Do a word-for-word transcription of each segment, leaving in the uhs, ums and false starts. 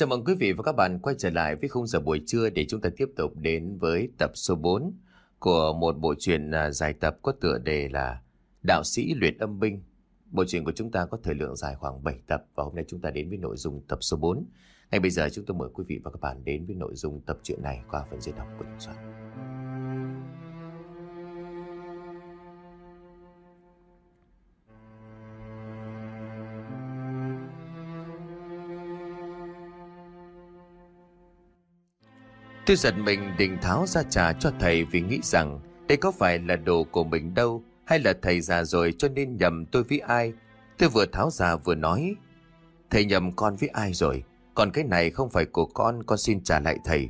Chào mừng quý vị và các bạn quay trở lại với khung giờ buổi trưa để chúng ta tiếp tục đến với tập số bốn của một bộ truyện à, dài tập có tựa đề là Đạo sĩ luyện âm binh. Bộ truyện của chúng ta có thời lượng dài khoảng bảy tập và hôm nay chúng ta đến với nội dung tập số bốn. Ngay bây giờ chúng tôi mời quý vị và các bạn đến với nội dung tập truyện này qua phần diễn đọc của Đình Soạn. Tôi giật mình định tháo ra trả cho thầy vì nghĩ rằng đây có phải là đồ của mình đâu, hay là thầy già rồi cho nên nhầm tôi với ai. Tôi vừa tháo ra vừa nói: Thầy nhầm con với ai rồi, còn cái này không phải của con, con xin trả lại thầy.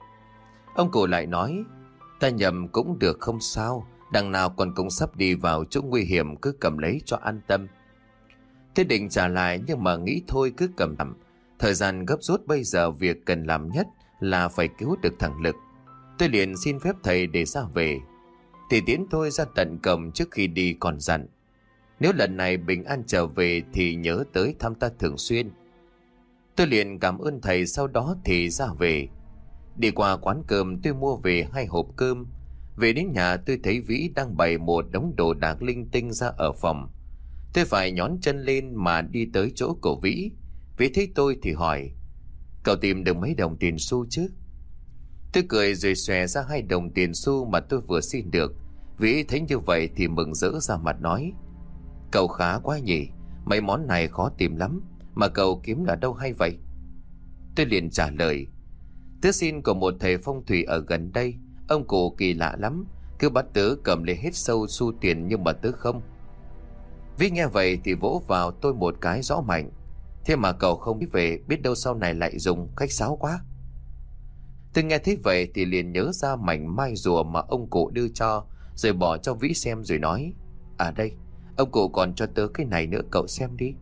Ông cụ lại nói: Ta nhầm cũng được không sao, đằng nào còn cũng sắp đi vào chỗ nguy hiểm, cứ cầm lấy cho an tâm. Tôi định trả lại nhưng mà nghĩ thôi cứ cầm tạm. Thời gian gấp rút bây giờ, việc cần làm nhất là phải cứu được thằng Lực. Tôi liền xin phép thầy để ra về. Thì tiến tôi ra tận cổng, trước khi đi còn dặn: Nếu lần này bình an trở về thì nhớ tới thăm ta thường xuyên. Tôi liền cảm ơn thầy, sau đó thì ra về. Đi qua quán cơm tôi mua về hai hộp cơm. Về đến nhà tôi thấy Vĩ đang bày một đống đồ đạc linh tinh ra ở phòng. Tôi phải nhón chân lên mà đi tới chỗ của Vĩ. Vĩ thấy tôi thì hỏi: Cậu tìm được mấy đồng tiền xu chứ? Tôi cười rồi xòe ra hai đồng tiền xu mà tôi vừa xin được. Vĩ thấy như vậy thì mừng rỡ ra mặt nói: Cậu khá quá nhỉ, mấy món này khó tìm lắm, mà cậu kiếm ở đâu hay vậy? Tôi liền trả lời: Tớ xin của một thầy phong thủy ở gần đây. Ông cụ kỳ lạ lắm, cứ bắt tớ cầm lấy hết sâu xu tiền nhưng mà tớ không. Vĩ nghe vậy thì vỗ vào tôi một cái rõ mạnh: Thế mà cậu không biết về, biết đâu sau này lại dùng, khách sáo quá. Tôi nghe thấy vậy thì liền nhớ ra mảnh mai rùa mà ông cụ đưa cho, rồi bỏ cho Vĩ xem rồi nói: À đây, ông cụ còn cho tớ cái này nữa, cậu xem đi.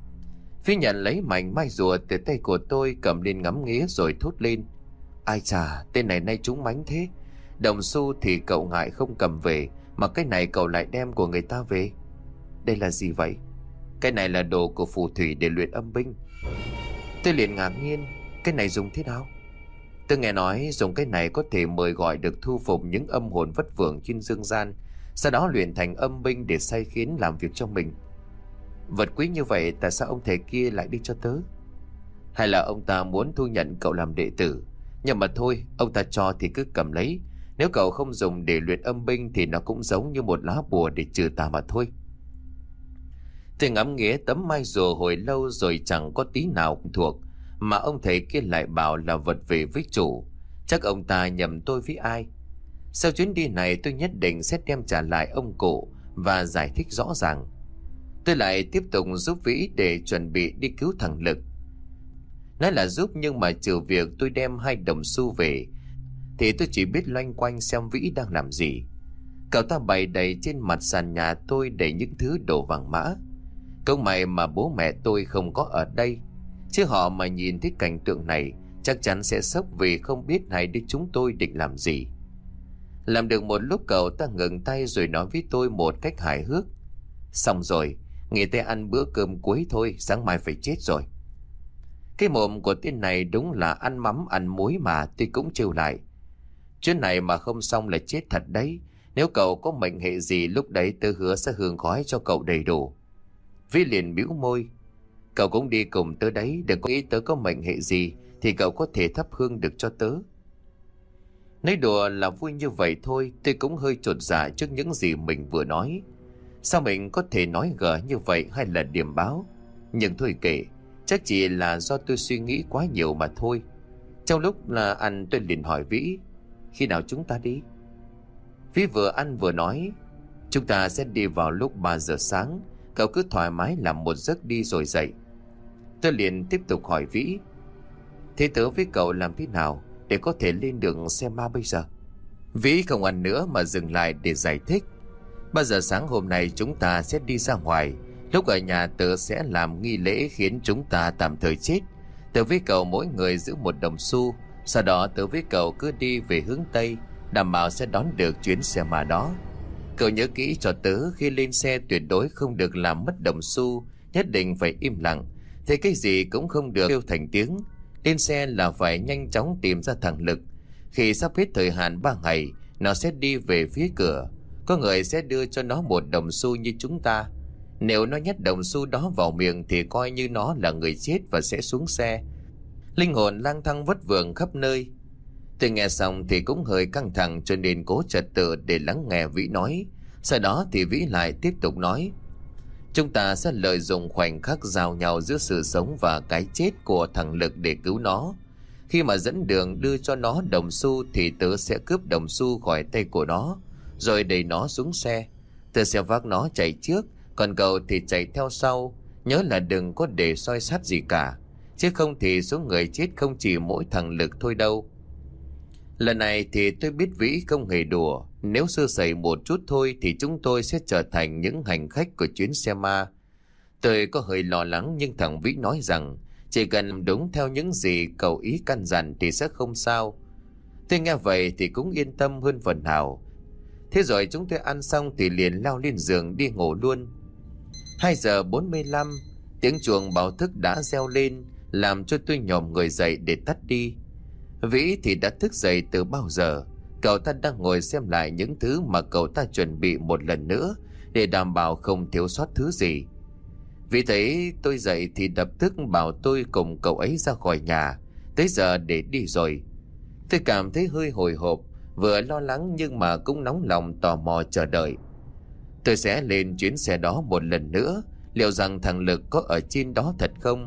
Vĩ nhận lấy mảnh mai rùa từ tay của tôi, cầm lên ngắm nghía rồi thốt lên: Ai chà, tên này nay trúng mánh thế. Đồng xu thì cậu ngại không cầm về, mà cái này cậu lại đem của người ta về. Đây là gì vậy? Cái này là đồ của phù thủy để luyện âm binh. Tôi liền ngạc nhiên: Cái này dùng thế nào? Tôi nghe nói dùng cái này có thể mời gọi được thu phục những âm hồn vất vưởng trên dương gian, sau đó luyện thành âm binh để sai khiến làm việc cho mình. Vật quý như vậy tại sao ông thầy kia lại đi cho tớ? Hay là ông ta muốn thu nhận cậu làm đệ tử? Nhưng mà thôi, ông ta cho thì cứ cầm lấy. Nếu cậu không dùng để luyện âm binh thì nó cũng giống như một lá bùa để trừ tà mà thôi. Tôi ngắm nghía tấm mai rùa hồi lâu rồi chẳng có tí nào thuộc, mà ông thầy kia lại bảo là vật về với chủ. Chắc ông ta nhầm tôi với ai. Sau chuyến đi này tôi nhất định sẽ đem trả lại ông cụ và giải thích rõ ràng. Tôi lại tiếp tục giúp Vĩ để chuẩn bị đi cứu thằng Lực. Nói là giúp nhưng mà trừ việc tôi đem hai đồng xu về thì tôi chỉ biết loanh quanh xem Vĩ đang làm gì. Cậu ta bày đầy trên mặt sàn nhà tôi đầy những thứ đồ vàng mã. Câu may mà bố mẹ tôi không có ở đây, chứ họ mà nhìn thấy cảnh tượng này chắc chắn sẽ sốc vì không biết hai đứa chúng tôi định làm gì. Làm được một lúc cậu ta ngừng tay rồi nói với tôi một cách hài hước: Xong rồi, nghỉ tay ăn bữa cơm cuối thôi, sáng mai phải chết rồi. Cái mồm của tên này đúng là ăn mắm ăn muối mà. Tôi cũng trêu lại: Chuyện này mà không xong là chết thật đấy. Nếu cậu có mệnh hệ gì lúc đấy tớ hứa sẽ hương khói cho cậu đầy đủ. Vĩ liền bĩu môi: Cậu cũng đi cùng tớ đấy, đừng có nghĩ tớ có mệnh hệ gì thì cậu có thể thắp hương được cho tớ. Nói đùa là vui như vậy thôi, tôi cũng hơi chột dạ trước những gì mình vừa nói. Sao mình có thể nói gở như vậy hay là điểm báo? Nhưng thôi kệ, chắc chỉ là do tôi suy nghĩ quá nhiều mà thôi. Trong lúc là ăn tôi liền hỏi Vĩ: Khi nào chúng ta đi? Vĩ vừa ăn vừa nói: Chúng ta sẽ đi vào lúc ba giờ sáng. Cậu cứ thoải mái làm một giấc đi rồi dậy. Tôi liền tiếp tục hỏi Vĩ: Thế tớ với cậu làm thế nào để có thể lên đường xem ma bây giờ? Vĩ không ăn nữa mà dừng lại để giải thích: Ba giờ sáng hôm nay chúng ta sẽ đi ra ngoài. Lúc ở nhà tớ sẽ làm nghi lễ khiến chúng ta tạm thời chết. Tớ với cậu mỗi người giữ một đồng xu. Sau đó tớ với cậu cứ đi về hướng Tây, đảm bảo sẽ đón được chuyến xe ma đó. Cậu nhớ kỹ cho tớ, khi lên xe tuyệt đối không được làm mất đồng xu, nhất định phải im lặng, thế cái gì cũng không được kêu thành tiếng. Lên xe là phải nhanh chóng tìm ra thằng Lực. Khi sắp hết thời hạn ba ngày, nó sẽ đi về phía cửa. Có người sẽ đưa cho nó một đồng xu như chúng ta. Nếu nó nhét đồng xu đó vào miệng thì coi như nó là người chết và sẽ xuống xe. Linh hồn lang thang vất vưởng khắp nơi. Tôi nghe xong thì cũng hơi căng thẳng, cho nên cố trật tự để lắng nghe Vĩ nói. Sau đó thì Vĩ lại tiếp tục nói: chúng ta sẽ lợi dụng khoảnh khắc giao nhau giữa sự sống và cái chết của thằng Lực để cứu nó. Khi mà dẫn đường đưa cho nó đồng xu thì tớ sẽ cướp đồng xu khỏi tay của nó, rồi đẩy nó xuống xe. Tớ sẽ vác nó chạy trước, còn cậu thì chạy theo sau. Nhớ là đừng có để soi sát gì cả, chứ không thì số người chết không chỉ mỗi thằng Lực thôi đâu. Lần này thì tôi biết Vĩ không hề đùa. Nếu sơ sẩy một chút thôi thì chúng tôi sẽ trở thành những hành khách của chuyến xe ma. Tôi có hơi lo lắng, nhưng thằng Vĩ nói rằng chỉ cần đúng theo những gì cậu ý căn dặn thì sẽ không sao. Tôi nghe vậy thì cũng yên tâm hơn phần nào. Thế rồi chúng tôi ăn xong thì liền lao lên giường đi ngủ luôn. Hai giờ bốn mươi lăm, tiếng chuông báo thức đã reo lên, làm cho tôi nhòm người dậy để tắt đi. Vĩ thì đã thức dậy từ bao giờ. Cậu ta đang ngồi xem lại những thứ mà cậu ta chuẩn bị một lần nữa, để đảm bảo không thiếu sót thứ gì. Vĩ thấy tôi dậy thì lập tức bảo tôi cùng cậu ấy ra khỏi nhà. Tới giờ để đi rồi. Tôi cảm thấy hơi hồi hộp, vừa lo lắng nhưng mà cũng nóng lòng tò mò chờ đợi. Tôi sẽ lên chuyến xe đó một lần nữa. Liệu rằng thằng Lực có ở trên đó thật không?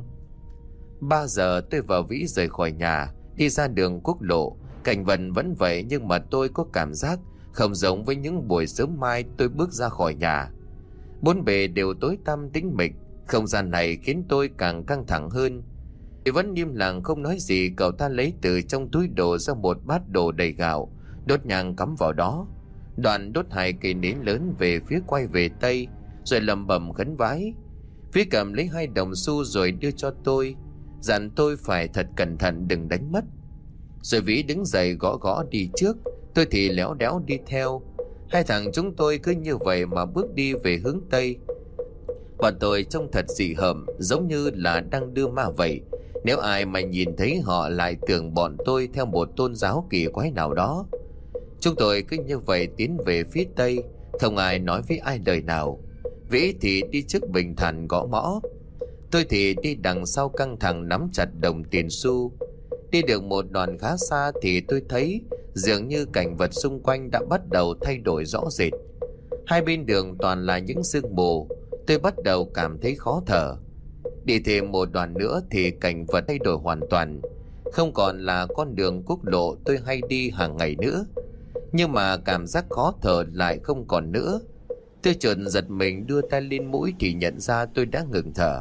Ba giờ tôi và Vĩ rời khỏi nhà, đi ra đường quốc lộ. Cảnh vật vẫn vậy, nhưng mà tôi có cảm giác không giống với những buổi sớm mai tôi bước ra khỏi nhà. Bốn bề đều tối tăm tĩnh mịch. Không gian này khiến tôi càng căng thẳng hơn. Thì vẫn im lặng không nói gì. Cậu ta lấy từ trong túi đồ ra một bát đồ đầy gạo, đốt nhang cắm vào đó. Đoạn đốt hai cây nến lớn về phía quay về tây, rồi lẩm bẩm khấn vái. Vĩ cầm lấy hai đồng xu rồi đưa cho tôi, dặn tôi phải thật cẩn thận đừng đánh mất. Rồi Vĩ đứng dậy gõ gõ đi trước, tôi thì léo đéo đi theo. Hai thằng chúng tôi cứ như vậy mà bước đi về hướng tây. Bọn tôi trông thật dị hợm, giống như là đang đưa ma vậy. Nếu ai mà nhìn thấy họ lại tưởng bọn tôi theo một tôn giáo kỳ quái nào đó. Chúng tôi cứ như vậy tiến về phía tây, không ai nói với ai lời nào. Vĩ thì đi trước bình thản gõ mõ, tôi thì đi đằng sau căng thẳng nắm chặt đồng tiền xu. Đi được một đoạn khá xa thì tôi thấy dường như cảnh vật xung quanh đã bắt đầu thay đổi rõ rệt. Hai bên đường toàn là những sương mù. Tôi bắt đầu cảm thấy khó thở. Đi thêm một đoạn nữa thì cảnh vật thay đổi hoàn toàn, không còn là con đường quốc lộ tôi hay đi hàng ngày nữa. Nhưng mà cảm giác khó thở lại không còn nữa. Tôi chợt giật mình đưa tay lên mũi thì nhận ra tôi đã ngừng thở.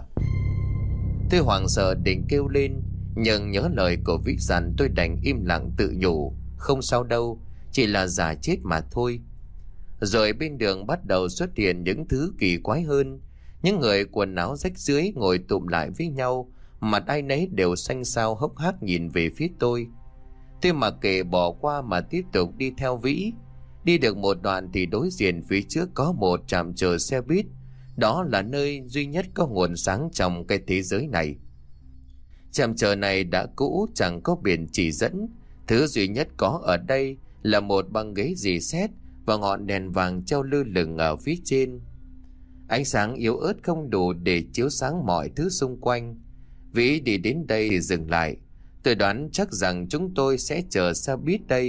Tôi hoảng sợ định kêu lên, nhưng nhớ lời của Vĩ dặn tôi đành im lặng tự nhủ, không sao đâu, chỉ là giả chết mà thôi. Rồi bên đường bắt đầu xuất hiện những thứ kỳ quái hơn. Những người quần áo rách rưới ngồi tụm lại với nhau, mặt ai nấy đều xanh xao hốc hác nhìn về phía tôi. Tôi mặc kệ bỏ qua mà tiếp tục đi theo Vĩ. Đi được một đoạn thì đối diện phía trước có một trạm chờ xe buýt. Đó là nơi duy nhất có nguồn sáng trong cái thế giới này. Trạm chờ này đã cũ, chẳng có biển chỉ dẫn. Thứ duy nhất có ở đây là một băng ghế rì sét và ngọn đèn vàng treo lơ lửng ở phía trên. Ánh sáng yếu ớt không đủ để chiếu sáng mọi thứ xung quanh. Vĩ đi đến đây thì dừng lại. Tôi đoán chắc rằng chúng tôi sẽ chờ xe buýt đây.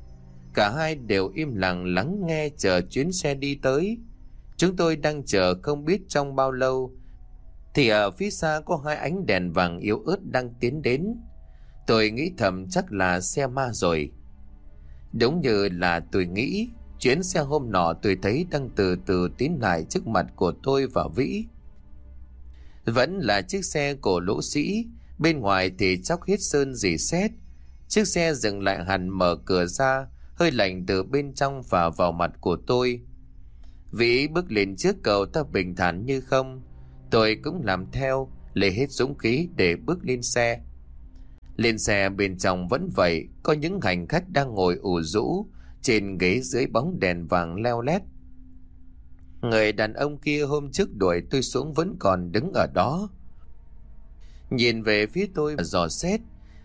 Cả hai đều im lặng lắng nghe chờ chuyến xe đi tới. Chúng tôi đang chờ không biết trong bao lâu thì ở phía xa có hai ánh đèn vàng yếu ớt đang tiến đến. Tôi nghĩ thầm chắc là xe ma rồi. Đúng như là tôi nghĩ, chuyến xe hôm nọ tôi thấy đang từ từ tiến lại trước mặt của tôi và Vĩ. Vẫn là chiếc xe của lỗ sĩ, bên ngoài thì chóc hết sơn rỉ sét. Chiếc xe dừng lại hẳn, mở cửa ra, hơi lạnh từ bên trong phả vào mặt của tôi. Vĩ bước lên trước, cậu ta bình thản như không. Tôi cũng làm theo, lấy hết dũng khí để bước lên xe. Lên xe bên trong vẫn vậy, có những hành khách đang ngồi ủ rũ trên ghế dưới bóng đèn vàng leo lét. Người đàn ông kia hôm trước đuổi tôi xuống vẫn còn đứng ở đó, nhìn về phía tôi dò xét.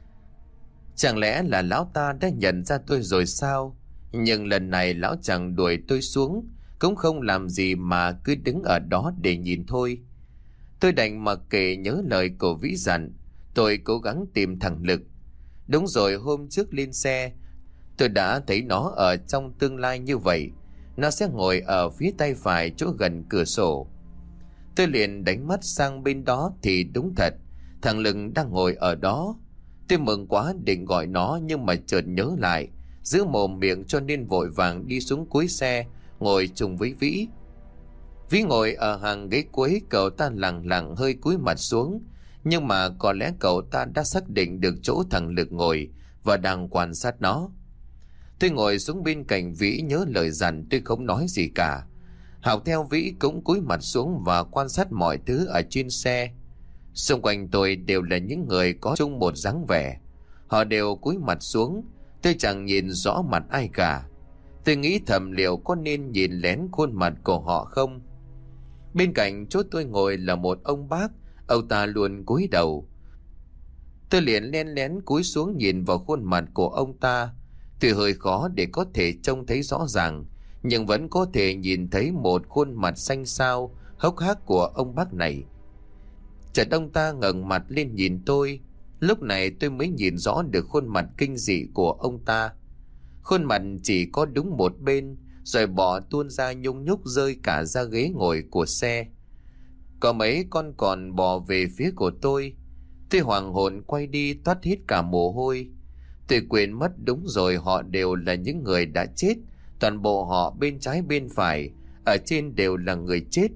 Chẳng lẽ là lão ta đã nhận ra tôi rồi sao? Nhưng lần này lão chẳng đuổi tôi xuống, cũng không làm gì mà cứ đứng ở đó để nhìn thôi. Tôi đành mặc kệ nhớ lời của Vĩ dặn. Tôi cố gắng tìm thằng Lực. Đúng rồi, hôm trước lên xe tôi đã thấy nó ở trong tương lai như vậy. Nó sẽ ngồi ở phía tay phải chỗ gần cửa sổ. Tôi liền đánh mắt sang bên đó thì đúng thật, thằng Lực đang ngồi ở đó. Tôi mừng quá định gọi nó, nhưng mà chợt nhớ lại, giữ mồm miệng cho nên vội vàng đi xuống cuối xe, ngồi chung với Vĩ. Vĩ ngồi ở hàng ghế cuối, cậu ta lẳng lặng hơi cúi mặt xuống, nhưng mà có lẽ cậu ta đã xác định được chỗ thằng Lực ngồi và đang quan sát nó. Tôi ngồi xuống bên cạnh Vĩ, nhớ lời dặn, tôi không nói gì cả. Học theo Vĩ cũng cúi mặt xuống và quan sát mọi thứ ở trên xe. Xung quanh tôi đều là những người có chung một dáng vẻ. Họ đều cúi mặt xuống, tôi chẳng nhìn rõ mặt ai cả. Tôi nghĩ thầm liệu có nên nhìn lén khuôn mặt của họ không. Bên cạnh chỗ tôi ngồi là một ông bác, ông ta luôn cúi đầu. Tôi liền len lén cúi xuống nhìn vào khuôn mặt của ông ta. Tuy hơi khó để có thể trông thấy rõ ràng, nhưng vẫn có thể nhìn thấy một khuôn mặt xanh xao, hốc hác của ông bác này. Chợt ông ta ngẩng mặt lên nhìn tôi. Lúc này tôi mới nhìn rõ được khuôn mặt kinh dị của ông ta. Khuôn mặt chỉ có đúng một bên, rồi bọ tuôn ra nhung nhúc rơi cả ra ghế ngồi của xe. Có mấy con còn bò về phía của tôi. Tôi hoàng hồn quay đi toát hết cả mồ hôi. Tôi quên mất, đúng rồi, họ đều là những người đã chết. Toàn bộ họ bên trái bên phải, ở trên đều là người chết.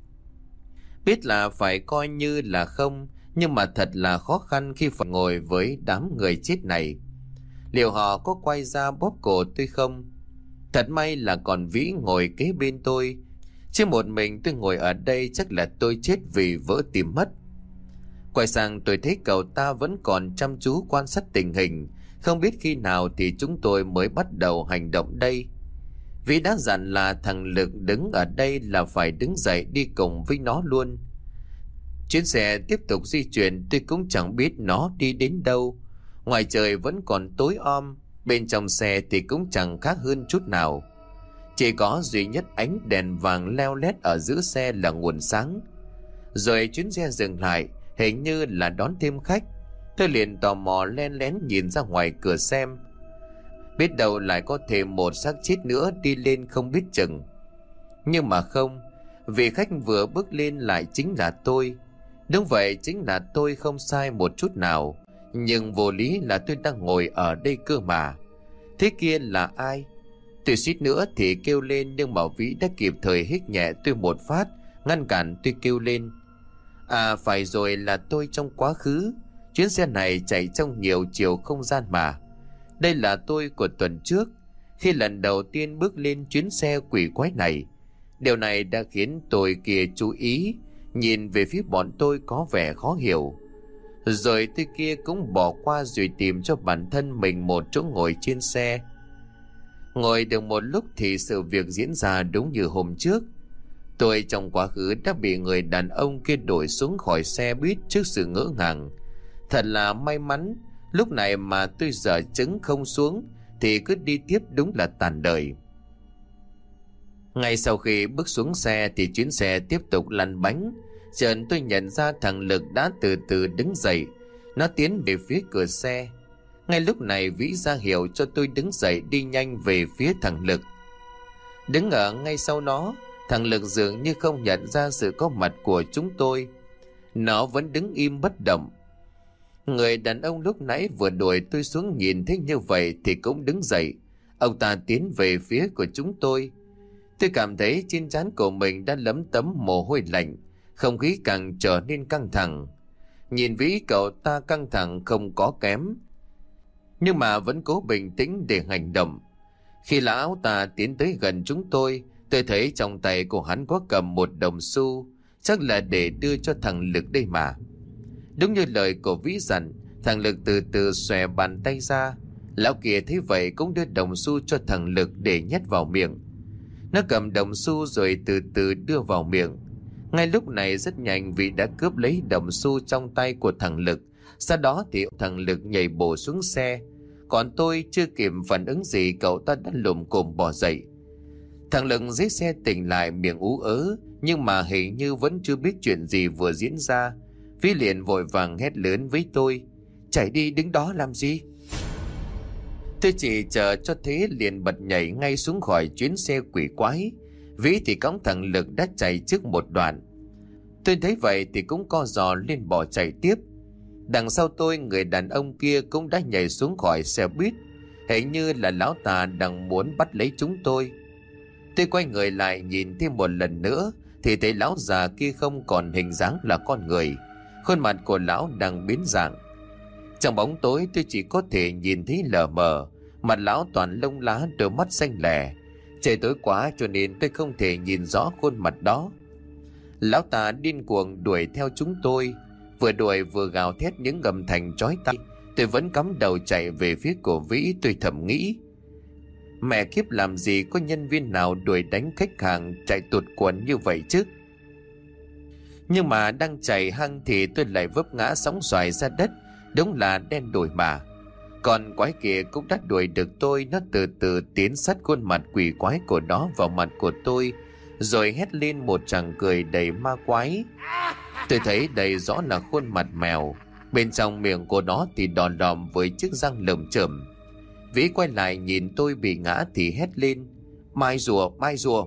Biết là phải coi như là không, nhưng mà thật là khó khăn khi phải ngồi với đám người chết này. Liệu họ có quay ra bóp cổ tôi không? Thật may là còn Vĩ ngồi kế bên tôi, chứ một mình tôi ngồi ở đây chắc là tôi chết vì vỡ tim mất. Quay sang tôi thấy cậu ta vẫn còn chăm chú quan sát tình hình. Không biết khi nào thì chúng tôi mới bắt đầu hành động đây. Vĩ đã dặn là thằng Lực đứng ở đây là phải đứng dậy đi cùng với nó luôn. Chuyến xe tiếp tục di chuyển, tôi cũng chẳng biết nó đi đến đâu. Ngoài trời vẫn còn tối om, bên trong xe thì cũng chẳng khác hơn chút nào. Chỉ có duy nhất ánh đèn vàng leo lét ở giữa xe là nguồn sáng. Rồi chuyến xe dừng lại, hình như là đón thêm khách. Tôi liền tò mò len lén nhìn ra ngoài cửa xem. Biết đâu lại có thêm một xác chết nữa đi lên không biết chừng. Nhưng mà không, vị khách vừa bước lên lại chính là tôi. Đúng vậy, chính là tôi không sai một chút nào. Nhưng vô lý là tôi đang ngồi ở đây cơ mà. Thế kia là ai? Tôi suýt nữa thì kêu lên, nhưng mà Vĩ đã kịp thời hít nhẹ tôi một phát, ngăn cản tôi kêu lên. À phải rồi, là tôi trong quá khứ. Chuyến xe này chạy trong nhiều chiều không gian mà. Đây là tôi của tuần trước, khi lần đầu tiên bước lên chuyến xe quỷ quái này. Điều này đã khiến tôi kia chú ý, nhìn về phía bọn tôi có vẻ khó hiểu. Rồi tôi kia cũng bỏ qua rồi tìm cho bản thân mình một chỗ ngồi trên xe. Ngồi được một lúc thì sự việc diễn ra đúng như hôm trước. Tôi trong quá khứ đã bị người đàn ông kia đuổi xuống khỏi xe buýt trước sự ngỡ ngàng. Thật là may mắn, lúc này mà tôi dở chứng không xuống thì cứ đi tiếp đúng là tàn đời. Ngay sau khi bước xuống xe thì chuyến xe tiếp tục lăn bánh. Chợt tôi nhận ra thằng Lực đã từ từ đứng dậy. Nó tiến về phía cửa xe. Ngay lúc này Vĩ ra hiệu cho tôi đứng dậy đi nhanh về phía thằng Lực. Đứng ở ngay sau nó, thằng Lực dường như không nhận ra sự có mặt của chúng tôi. Nó vẫn đứng im bất động. Người đàn ông lúc nãy vừa đuổi tôi xuống nhìn thấy như vậy thì cũng đứng dậy. Ông ta tiến về phía của chúng tôi. Tôi cảm thấy trên trán của mình đã lấm tấm mồ hôi lạnh. Không khí càng trở nên căng thẳng. Nhìn Vĩ, cậu ta căng thẳng không có kém, nhưng mà vẫn cố bình tĩnh để hành động. Khi lão ta tiến tới gần chúng tôi, tôi thấy trong tay của hắn có cầm một đồng xu, chắc là để đưa cho thằng Lực đây mà. Đúng như lời của Vĩ dặn, thằng Lực từ từ xòe bàn tay ra. Lão kia thấy vậy cũng đưa đồng xu cho thằng Lực để nhét vào miệng. Nó cầm đồng xu rồi từ từ đưa vào miệng. Ngay lúc này rất nhanh Vĩ đã cướp lấy đồng xu trong tay của thằng Lực, Sau đó thì thằng Lực nhảy bổ xuống xe. Còn tôi chưa kịp phản ứng gì, cậu ta đã lùm cồm bỏ dậy. Thằng Lực dưới xe tỉnh lại miệng ú ớ, nhưng mà hình như vẫn chưa biết chuyện gì vừa diễn ra. Vĩ liền vội vàng hét lớn với tôi: "Chạy đi, đứng đó làm gì?" Tôi chỉ chờ cho thế liền bật nhảy ngay xuống khỏi chuyến xe quỷ quái. Vĩ thì cõng thằng Lực đã chạy trước một đoạn. Tôi thấy vậy thì cũng co giò lên bỏ chạy tiếp. Đằng sau tôi, người đàn ông kia cũng đã nhảy xuống khỏi xe buýt. Hình như là lão ta đang muốn bắt lấy chúng tôi. Tôi quay người lại nhìn thêm một lần nữa thì thấy lão già kia không còn hình dáng là con người. Khuôn mặt của lão đang biến dạng. Trong bóng tối tôi chỉ có thể nhìn thấy lờ mờ. Mặt lão toàn lông lá, đôi mắt xanh lẻ. Trời tối quá cho nên tôi không thể nhìn rõ khuôn mặt đó. Lão ta điên cuồng đuổi theo chúng tôi, vừa đuổi vừa gào thét những âm thanh chói tai. Tôi vẫn cắm đầu chạy về phía của Vĩ. Tôi thầm nghĩ, mẹ kiếp, làm gì có nhân viên nào đuổi đánh khách hàng chạy tuột quần như vậy chứ. Nhưng mà đang chạy hăng thì tôi lại vấp ngã sóng xoài ra đất. Đúng là đen đủi mà. Còn quái kia cũng đã đuổi được tôi. Nó từ từ tiến sát khuôn mặt quỷ quái của nó vào mặt của tôi, rồi hét lên một tràng cười đầy ma quái. Tôi thấy đầy rõ là khuôn mặt mèo. Bên trong miệng của nó thì đòn đòm với chiếc răng lởm chởm. Vĩ quay lại nhìn tôi bị ngã thì hét lên: "Mai rùa, mai rùa!"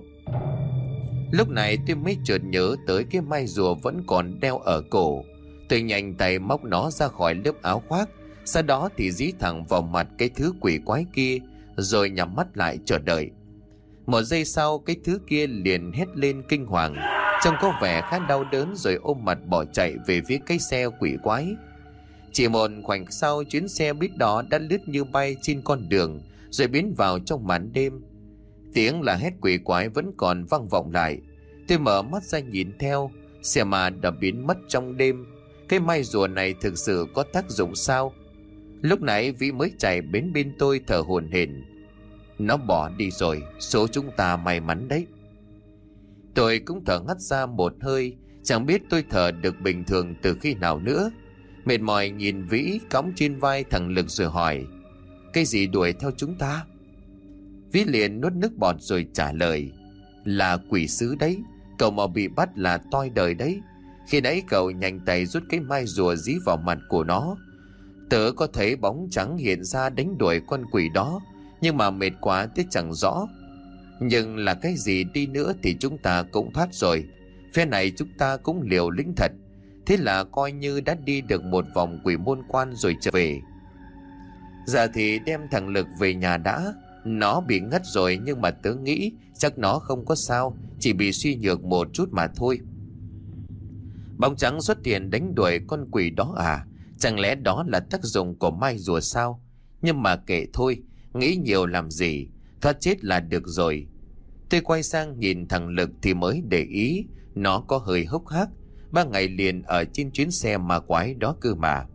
Lúc này tôi mới chợt nhớ tới cái mai rùa vẫn còn đeo ở cổ. Tôi nhanh tay móc nó ra khỏi lớp áo khoác, sau đó thì dí thẳng vào mặt cái thứ quỷ quái kia, rồi nhắm mắt lại chờ đợi. Một giây sau, cái thứ kia liền hét lên kinh hoàng, trông có vẻ khá đau đớn, rồi ôm mặt bỏ chạy về phía cái xe quỷ quái. Chỉ một khoảnh sau, chuyến xe buýt đó đã lướt như bay trên con đường, rồi biến vào trong màn đêm. Tiếng là hét quỷ quái vẫn còn vang vọng lại. Tôi mở mắt ra nhìn theo, xe mà đã biến mất trong đêm. Cái mai rùa này thực sự có tác dụng sao? Lúc nãy Vĩ mới chạy đến bên tôi thở hổn hển: "Nó bỏ đi rồi, số chúng ta may mắn đấy." Tôi cũng thở hắt ra một hơi. Chẳng biết tôi thở được bình thường từ khi nào nữa. Mệt mỏi nhìn Vĩ cõng trên vai thằng Lực rồi hỏi: "Cái gì đuổi theo chúng ta?" Vĩ liền nuốt nước bọt rồi trả lời: "Là quỷ sứ đấy. Cậu mà bị bắt là toi đời đấy. Khi nãy cậu nhanh tay rút cái mai rùa dí vào mặt của nó. Tớ có thấy bóng trắng hiện ra đánh đuổi con quỷ đó, nhưng mà mệt quá thế chẳng rõ. Nhưng là cái gì đi nữa thì chúng ta cũng thoát rồi. Phe này chúng ta cũng liều lĩnh thật. Thế là coi như đã đi được một vòng quỷ môn quan rồi trở về. Giờ thì đem thằng Lực về nhà đã. Nó bị ngất rồi, nhưng mà tớ nghĩ chắc nó không có sao, chỉ bị suy nhược một chút mà thôi." Bóng trắng xuất hiện đánh đuổi con quỷ đó à? Chẳng lẽ đó là tác dụng của mai rùa sao? Nhưng mà kệ thôi, nghĩ nhiều làm gì, thoát chết là được rồi. Tôi quay sang nhìn thằng Lực thì mới để ý nó có hơi hốc hác. Ba ngày liền ở trên chuyến xe ma quái đó cơ mà.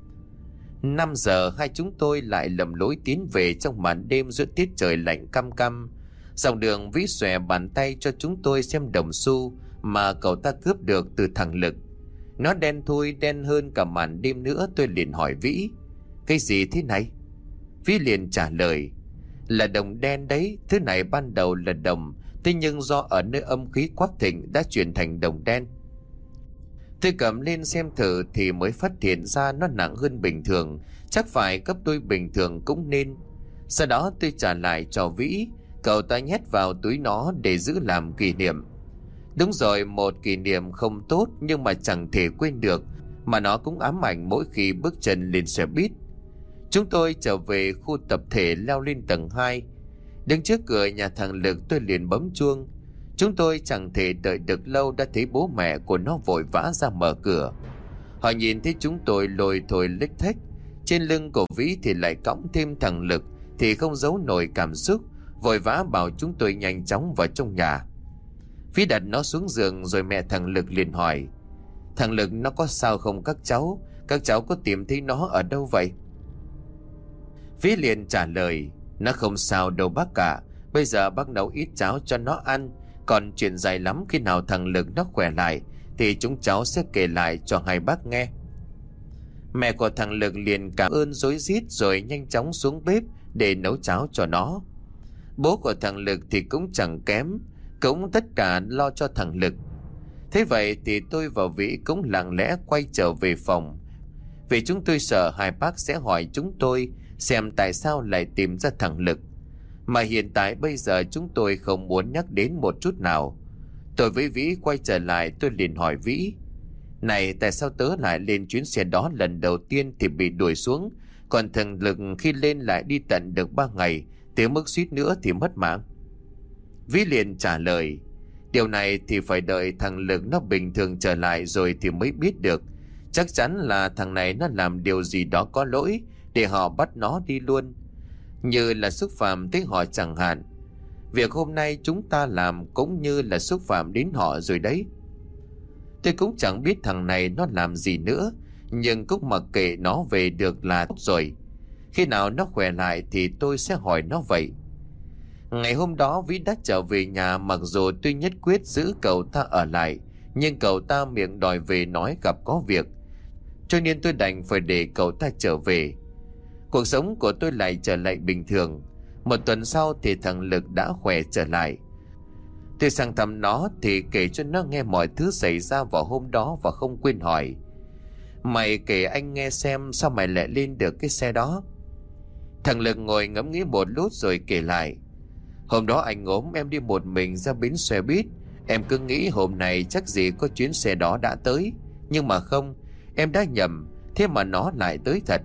Năm giờ hai chúng tôi lại lầm lối tiến về trong màn đêm giữa tiết trời lạnh căm căm. Dòng đường Vĩ xòe bàn tay cho chúng tôi xem đồng xu mà cậu ta cướp được từ thằng Lực. Nó đen thui, đen hơn cả màn đêm nữa. Tôi liền hỏi Vĩ: "Cái gì thế này?" Vĩ liền trả lời: "Là đồng đen đấy. Thứ này ban đầu là đồng, thế nhưng do ở nơi âm khí quá thịnh đã chuyển thành đồng đen." Tôi cầm lên xem thử thì mới phát hiện ra nó nặng hơn bình thường, chắc phải gấp đôi bình thường cũng nên. Sau đó tôi trả lại cho Vĩ, cậu ta nhét vào túi nó để giữ làm kỷ niệm. Đúng rồi, một kỷ niệm không tốt nhưng mà chẳng thể quên được, mà nó cũng ám ảnh mỗi khi bước chân lên xe buýt. Chúng tôi trở về khu tập thể, leo lên tầng hai. Đứng trước cửa nhà thằng Lực tôi liền bấm chuông. Chúng tôi chẳng thể đợi được lâu đã thấy bố mẹ của nó vội vã ra mở cửa. Họ nhìn thấy chúng tôi lôi thôi lếch thếch. Trên lưng của Vĩ thì lại cõng thêm thằng Lực thì không giấu nổi cảm xúc, vội vã bảo chúng tôi nhanh chóng vào trong nhà. Vĩ đặt nó xuống giường rồi mẹ thằng Lực liền hỏi: "Thằng Lực nó có sao không các cháu? Các cháu có tìm thấy nó ở đâu vậy?" Vĩ liền trả lời: "Nó không sao đâu bác cả. Bây giờ bác nấu ít cháo cho nó ăn. Còn chuyện dài lắm, khi nào thằng Lực nó khỏe lại thì chúng cháu sẽ kể lại cho hai bác nghe." Mẹ của thằng Lực liền cảm ơn rối rít rồi nhanh chóng xuống bếp để nấu cháo cho nó. Bố của thằng Lực thì cũng chẳng kém, cũng tất cả lo cho thằng Lực. Thế vậy thì tôi và Vĩ cũng lặng lẽ quay trở về phòng, vì chúng tôi sợ hai bác sẽ hỏi chúng tôi xem tại sao lại tìm ra thằng Lực, mà hiện tại bây giờ chúng tôi không muốn nhắc đến một chút nào. Tôi với Vĩ quay trở lại, tôi liền hỏi Vĩ: Này, tại sao tớ lại lên chuyến xe đó lần đầu tiên thì bị đuổi xuống, còn thằng Lực khi lên lại đi tận được ba ngày, tiếng mức suýt nữa thì mất mạng? Vĩ liền trả lời: Điều này thì phải đợi thằng Lực nó bình thường trở lại rồi thì mới biết được. Chắc chắn là thằng này nó làm điều gì đó có lỗi để họ bắt nó đi luôn, như là xúc phạm tới họ chẳng hạn. Việc hôm nay chúng ta làm cũng như là xúc phạm đến họ rồi đấy. Tôi cũng chẳng biết thằng này nó làm gì nữa, nhưng cũng mặc kệ nó về được là tốt rồi. Khi nào nó khỏe lại thì tôi sẽ hỏi nó vậy. Ngày hôm đó Vĩ đã trở về nhà, mặc dù tôi nhất quyết giữ cậu ta ở lại, nhưng cậu ta miệng đòi về nói gặp có việc, cho nên tôi đành phải để cậu ta trở về. Cuộc sống của tôi lại trở lại bình thường. Một tuần sau thì thằng Lực đã khỏe trở lại. Tôi sang thăm nó thì kể cho nó nghe mọi thứ xảy ra vào hôm đó và không quên hỏi: Mày kể anh nghe xem, sao mày lại lên được cái xe đó? Thằng Lực ngồi ngẫm nghĩ một lúc rồi kể lại: Hôm đó anh ốm, em đi một mình ra bến xe buýt. Em cứ nghĩ hôm nay chắc gì có chuyến xe đó đã tới, nhưng mà không, em đã nhầm, thế mà nó lại tới thật.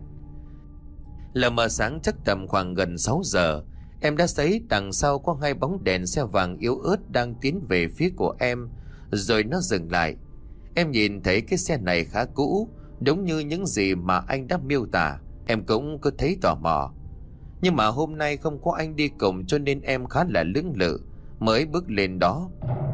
Là mờ sáng chắc tầm khoảng gần sáu giờ, em đã thấy đằng sau có hai bóng đèn xe vàng yếu ớt đang tiến về phía của em, rồi nó dừng lại. Em nhìn thấy cái xe này khá cũ, đúng như những gì mà anh đã miêu tả. Em cũng có thấy tò mò, nhưng mà hôm nay không có anh đi cùng cho nên em khá là lưỡng lự mới bước lên đó.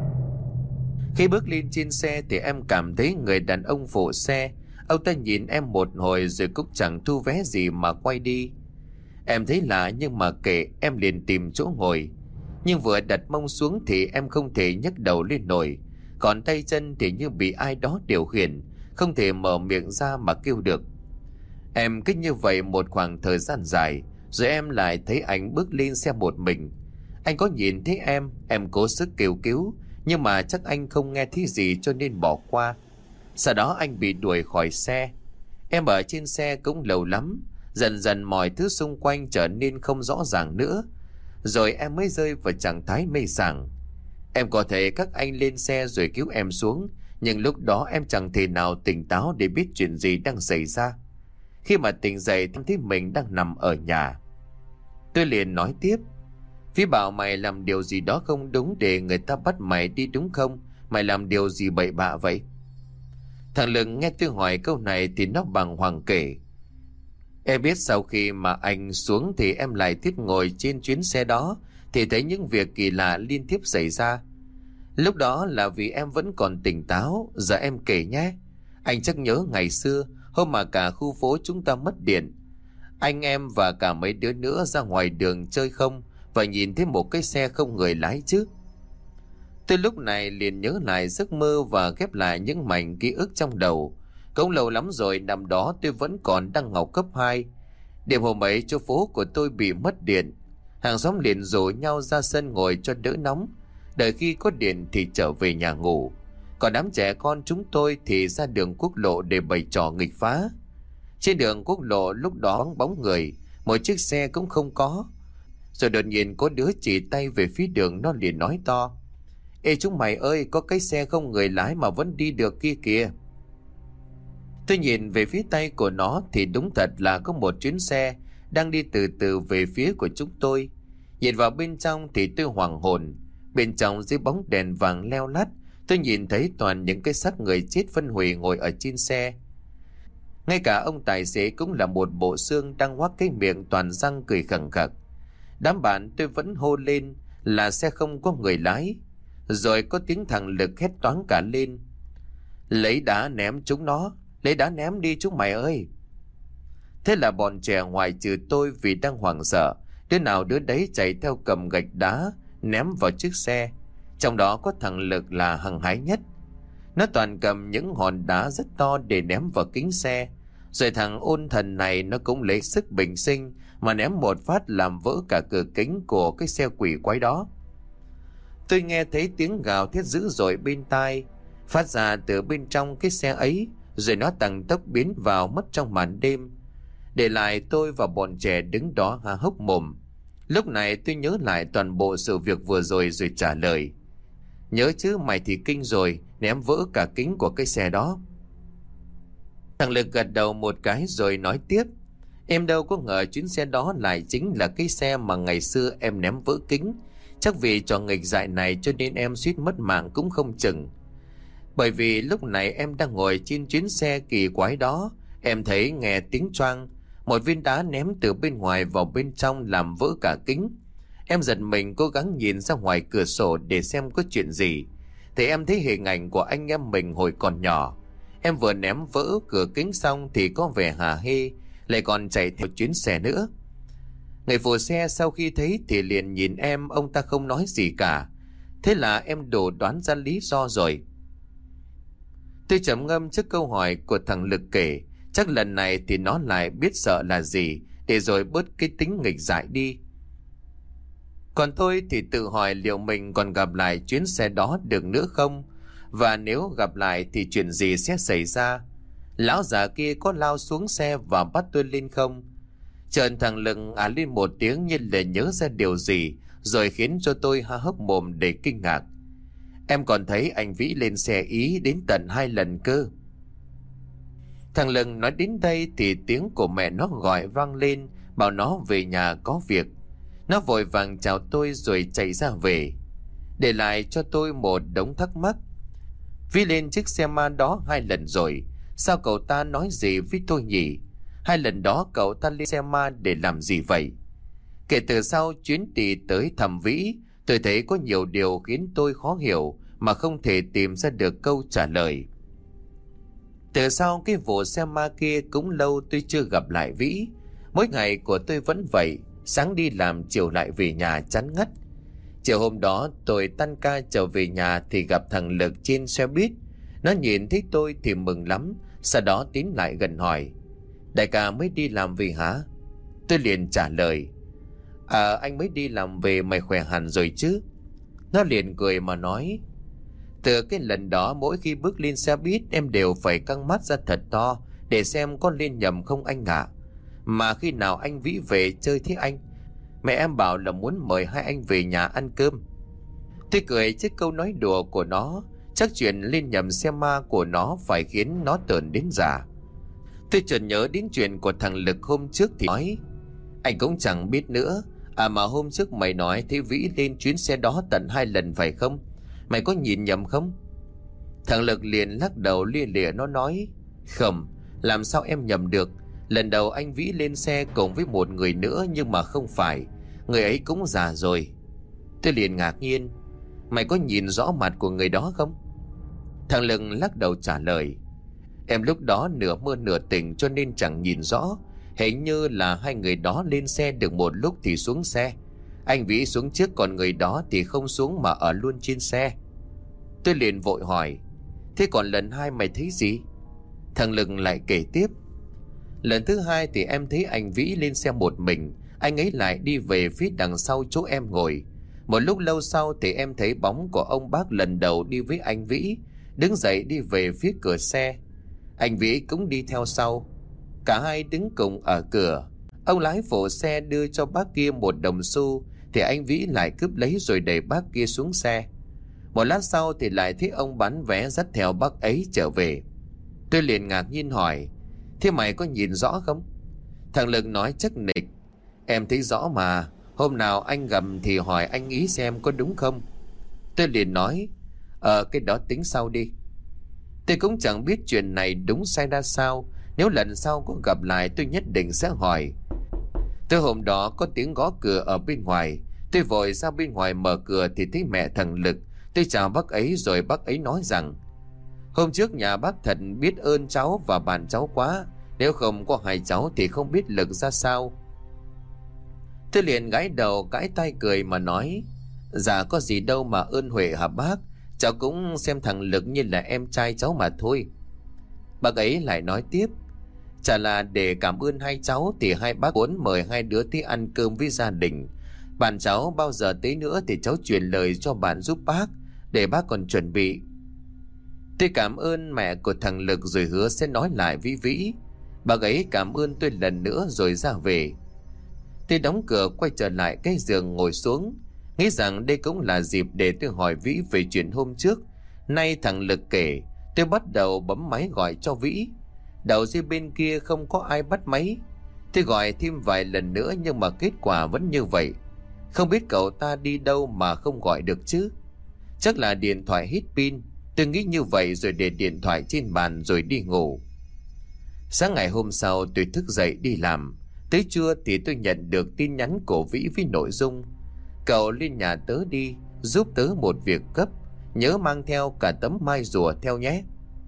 Khi bước lên trên xe thì em cảm thấy người đàn ông phụ xe. Ông ta nhìn em một hồi rồi cũng chẳng thu vé gì mà quay đi. Em thấy lạ nhưng mà kệ, em liền tìm chỗ ngồi. Nhưng vừa đặt mông xuống thì em không thể nhấc đầu lên nổi, còn tay chân thì như bị ai đó điều khiển, không thể mở miệng ra mà kêu được. Em cứ như vậy một khoảng thời gian dài, rồi em lại thấy anh bước lên xe một mình. Anh có nhìn thấy em, em cố sức kêu cứu, nhưng mà chắc anh không nghe thấy gì cho nên bỏ qua. Sau đó anh bị đuổi khỏi xe. Em ở trên xe cũng lâu lắm, dần dần mọi thứ xung quanh trở nên không rõ ràng nữa, rồi em mới rơi vào trạng thái mê sảng. Em có thể các anh lên xe rồi cứu em xuống, nhưng lúc đó em chẳng thể nào tỉnh táo để biết chuyện gì đang xảy ra. Khi mà tỉnh dậy em thấy mình đang nằm ở nhà. Tôi liền nói tiếp: Vĩ bảo mày làm điều gì đó không đúng để người ta bắt mày đi đúng không? Mày làm điều gì bậy bạ vậy? Thằng Lực nghe tôi hỏi câu này thì nó bàng hoàng kể: Em biết sau khi mà anh xuống thì em lại tiếp ngồi trên chuyến xe đó thì thấy những việc kỳ lạ liên tiếp xảy ra. Lúc đó là vì em vẫn còn tỉnh táo. Giờ em kể nhé. Anh chắc nhớ ngày xưa, hôm mà cả khu phố chúng ta mất điện, anh em và cả mấy đứa nữa ra ngoài đường chơi không, và nhìn thấy một cái xe không người lái chứ. Tôi lúc này liền nhớ lại giấc mơ và ghép lại những mảnh ký ức trong đầu. Cũng lâu lắm rồi, năm đó tôi vẫn còn đang học cấp hai. Đêm hôm ấy chỗ phố của tôi bị mất điện. Hàng xóm liền rủ nhau ra sân ngồi cho đỡ nóng, đợi khi có điện thì trở về nhà ngủ. Còn đám trẻ con chúng tôi thì ra đường quốc lộ để bày trò nghịch phá. Trên đường quốc lộ lúc đó vắng bóng người, một chiếc xe cũng không có. Rồi đột nhiên có đứa chỉ tay về phía đường, nó liền nói to: Ê chúng mày ơi, có cái xe không người lái mà vẫn đi được kia kìa. Tôi nhìn về phía tay của nó thì đúng thật là có một chuyến xe đang đi từ từ về phía của chúng tôi. Nhìn vào bên trong thì tôi hoảng hồn. Bên trong dưới bóng đèn vàng leo lắt, tôi nhìn thấy toàn những cái xác người chết phân hủy ngồi ở trên xe. Ngay cả ông tài xế cũng là một bộ xương đang hoác cái miệng toàn răng cười khẳng khặc. Đám bạn tôi vẫn hô lên là xe không có người lái. Rồi có tiếng thằng Lực hét toáng cả lên: Lấy đá ném chúng nó, lấy đá ném đi chúng mày ơi. Thế là bọn trẻ ngoài trừ tôi vì đang hoảng sợ, đứa nào đứa đấy chạy theo cầm gạch đá ném vào chiếc xe. Trong đó có thằng Lực là hăng hái nhất. Nó toàn cầm những hòn đá rất to để ném vào kính xe, Rồi thằng ôn thần này nó cũng lấy sức bình sinh mà ném một phát làm vỡ cả cửa kính của cái xe quỷ quái đó. Tôi nghe thấy tiếng gào thét dữ dội bên tai phát ra từ bên trong cái xe ấy, rồi nó tăng tốc biến vào mất trong màn đêm, để lại tôi và bọn trẻ đứng đó há hốc mồm. Lúc này tôi nhớ lại toàn bộ sự việc vừa rồi rồi trả lời: nhớ chứ, mày thì kinh rồi, ném vỡ cả kính của cái xe đó. Thằng Lực gật đầu một cái rồi nói tiếp: em đâu có ngờ chuyến xe đó lại chính là cái xe mà ngày xưa em ném vỡ kính. Chắc vì trò nghịch dại này cho nên em suýt mất mạng cũng không chừng. Bởi vì lúc này em đang ngồi trên chuyến xe kỳ quái đó, em thấy nghe tiếng choang, một viên đá ném từ bên ngoài vào bên trong làm vỡ cả kính. Em giật mình cố gắng nhìn ra ngoài cửa sổ để xem có chuyện gì, thì em thấy hình ảnh của anh em mình hồi còn nhỏ. Em vừa ném vỡ cửa kính xong thì có vẻ hả hê, lại còn chạy theo chuyến xe nữa. Người phụ xe sau khi thấy thì liền nhìn em, ông ta không nói gì cả. Thế là em đổ đoán ra lý do rồi. Tôi trầm ngâm trước câu hỏi của thằng Lực kể, chắc lần này thì nó lại biết sợ là gì, để rồi bớt cái tính nghịch dại đi. Còn tôi thì tự hỏi liệu mình còn gặp lại chuyến xe đó được nữa không, và nếu gặp lại thì chuyện gì sẽ xảy ra. Lão già kia có lao xuống xe và bắt tôi lên không? Chợt thằng Lực à lên một tiếng như là nhớ ra điều gì, rồi khiến cho tôi há hốc mồm để kinh ngạc: em còn thấy anh Vĩ lên xe Ý đến tận hai lần cơ. Thằng Lực nói đến đây thì tiếng của mẹ nó gọi vang lên, bảo nó về nhà có việc. Nó vội vàng chào tôi rồi chạy ra về, để lại cho tôi một đống thắc mắc. Vĩ lên chiếc xe ma đó hai lần rồi, sao cậu ta nói gì với tôi nhỉ? Hai lần đó cậu ta lên xe ma để làm gì vậy? Kể từ sau chuyến đi tới thăm Vĩ, tôi thấy có nhiều điều khiến tôi khó hiểu mà không thể tìm ra được câu trả lời. Từ sau cái vụ xe ma kia cũng lâu tôi chưa gặp lại Vĩ. Mỗi ngày của tôi vẫn vậy, sáng đi làm chiều lại về nhà chán ngắt. Chiều hôm đó tôi tan ca trở về nhà thì gặp thằng Lực trên xe buýt. Nó nhìn thấy tôi thì mừng lắm, sau đó tiến lại gần hỏi: đại ca mới đi làm về hả? Tôi liền trả lời: à, anh mới đi làm về, mày khỏe hẳn rồi chứ? Nó liền cười mà nói: từ cái lần đó mỗi khi bước lên xe buýt em đều phải căng mắt ra thật to để xem có lên nhầm không anh ạ. Mà khi nào anh Vĩ về chơi thế anh? Mẹ em bảo là muốn mời hai anh về nhà ăn cơm. Tôi cười trước câu nói đùa của nó, chắc chuyện lên nhầm xe ma của nó phải khiến nó tởn đến già. Tôi chợt nhớ đến chuyện của thằng Lực hôm trước thì nói: anh cũng chẳng biết nữa. À mà hôm trước mày nói thấy Vĩ lên chuyến xe đó tận hai lần phải không? Mày có nhìn nhầm không? Thằng Lực liền lắc đầu lia lịa, nó nói: không, làm sao em nhầm được. Lần đầu anh Vĩ lên xe cùng với một người nữa, nhưng mà không phải, người ấy cũng già rồi. Tôi liền ngạc nhiên: mày có nhìn rõ mặt của người đó không? Thằng Lực lắc đầu trả lời: em lúc đó nửa mơ nửa tỉnh cho nên chẳng nhìn rõ. Hình như là hai người đó lên xe được một lúc thì xuống xe. Anh Vĩ xuống trước, còn người đó thì không xuống mà ở luôn trên xe. Tôi liền vội hỏi: thế còn lần hai mày thấy gì? Thằng Lực lại kể tiếp: lần thứ hai thì em thấy anh Vĩ lên xe một mình, anh ấy lại đi về phía đằng sau chỗ em ngồi. Một lúc lâu sau thì em thấy bóng của ông bác lần đầu đi với anh Vĩ, đứng dậy đi về phía cửa xe. Anh Vĩ cũng đi theo sau. Cả hai đứng cùng ở cửa. Ông lái phụ xe đưa cho bác kia một đồng xu thì anh Vĩ lại cướp lấy rồi đẩy bác kia xuống xe. Một lát sau thì lại thấy ông bán vé dắt theo bác ấy trở về. Tôi liền ngạc nhiên hỏi: thế mày có nhìn rõ không? Thằng Lực nói chắc nịch: em thấy rõ mà, hôm nào anh gặp thì hỏi anh ý xem có đúng không. Tôi liền nói: ờ cái đó tính sau đi. Tôi cũng chẳng biết chuyện này đúng sai ra sao, nếu lần sau có gặp lại tôi nhất định sẽ hỏi. Từ hôm đó có tiếng gõ cửa ở bên ngoài. Tôi vội ra bên ngoài mở cửa thì thấy mẹ thằng Lực. Tôi chào bác ấy rồi bác ấy nói rằng: hôm trước nhà bác thật biết ơn cháu và bạn cháu quá, nếu không có hai cháu thì không biết Lực ra sao. Tôi liền gãi đầu gãi tay cười mà nói: dạ có gì đâu mà ơn huệ hả bác, cháu cũng xem thằng Lực như là em trai cháu mà thôi. Bác ấy lại nói tiếp: Chả là để cảm ơn hai cháu thì hai bác muốn mời hai đứa tới ăn cơm với gia đình. Bạn cháu bao giờ tới nữa thì cháu truyền lời cho bạn giúp bác, để bác còn chuẩn bị. Tôi cảm ơn mẹ của thằng Lực rồi hứa sẽ nói lại với Vĩ. Bà ấy cảm ơn tôi lần nữa rồi ra về. Tôi đóng cửa quay trở lại cái giường ngồi xuống, nghĩ rằng đây cũng là dịp để tôi hỏi Vĩ về chuyện hôm trước. Nay thằng Lực kể, tôi bắt đầu bấm máy gọi cho Vĩ. Đầu dây bên kia không có ai bắt máy. Tôi gọi thêm vài lần nữa nhưng mà kết quả vẫn như vậy. Không biết cậu ta đi đâu mà không gọi được chứ. Chắc là điện thoại hết pin. Tôi nghĩ như vậy rồi để điện thoại trên bàn rồi đi ngủ. Sáng ngày hôm sau tôi thức dậy đi làm. Tới trưa thì tôi nhận được tin nhắn của Vĩ với nội dung: cậu lên nhà tớ đi, giúp tớ một việc gấp, nhớ mang theo cả tấm mai rùa theo nhé.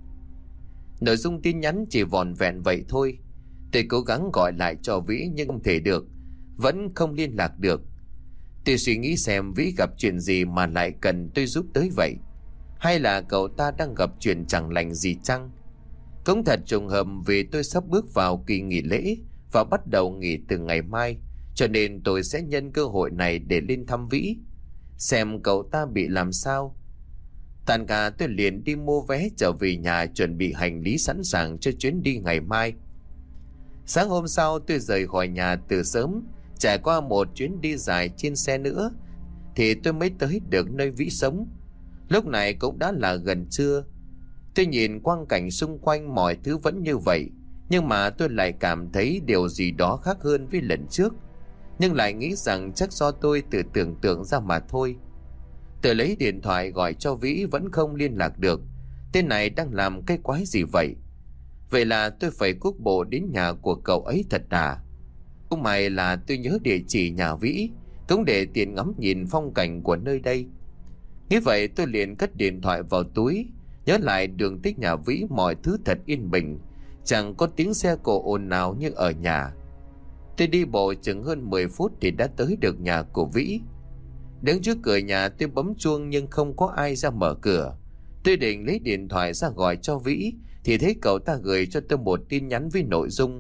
Nội dung tin nhắn chỉ vỏn vẹn vậy thôi. Tôi cố gắng gọi lại cho Vĩ nhưng không thể được, vẫn không liên lạc được. Tôi suy nghĩ xem Vĩ gặp chuyện gì mà lại cần tôi giúp tới vậy. Hay là cậu ta đang gặp chuyện chẳng lành gì chăng? Cũng thật trùng hợp vì tôi sắp bước vào kỳ nghỉ lễ và bắt đầu nghỉ từ ngày mai, cho nên tôi sẽ nhân cơ hội này để lên thăm Vĩ, xem cậu ta bị làm sao. Tàn cả tôi liền đi mua vé trở về nhà, chuẩn bị hành lý sẵn sàng cho chuyến đi ngày mai. Sáng hôm sau tôi rời khỏi nhà từ sớm, trải qua một chuyến đi dài trên xe nữa thì tôi mới tới được nơi Vĩ sống. Lúc này cũng đã là gần trưa. Tôi nhìn quang cảnh xung quanh mọi thứ vẫn như vậy, nhưng mà tôi lại cảm thấy điều gì đó khác hơn với lần trước. Nhưng lại nghĩ rằng chắc do tôi tự tưởng tượng ra mà thôi. Tôi lấy điện thoại gọi cho Vĩ vẫn không liên lạc được. Tên này đang làm cái quái gì vậy? Vậy là tôi phải cuốc bộ đến nhà của cậu ấy thật à? Cũng may là tôi nhớ địa chỉ nhà Vĩ, cũng để tiện ngắm nhìn phong cảnh của nơi đây. Như vậy tôi liền cất điện thoại vào túi, nhớ lại đường tích nhà Vĩ mọi thứ thật yên bình, chẳng có tiếng xe cộ ồn ào như ở nhà. Tôi đi bộ chừng hơn mười phút thì đã tới được nhà của Vĩ. Đứng trước cửa nhà tôi bấm chuông nhưng không có ai ra mở cửa. Tôi định lấy điện thoại ra gọi cho Vĩ thì thấy cậu ta gửi cho tôi một tin nhắn với nội dung: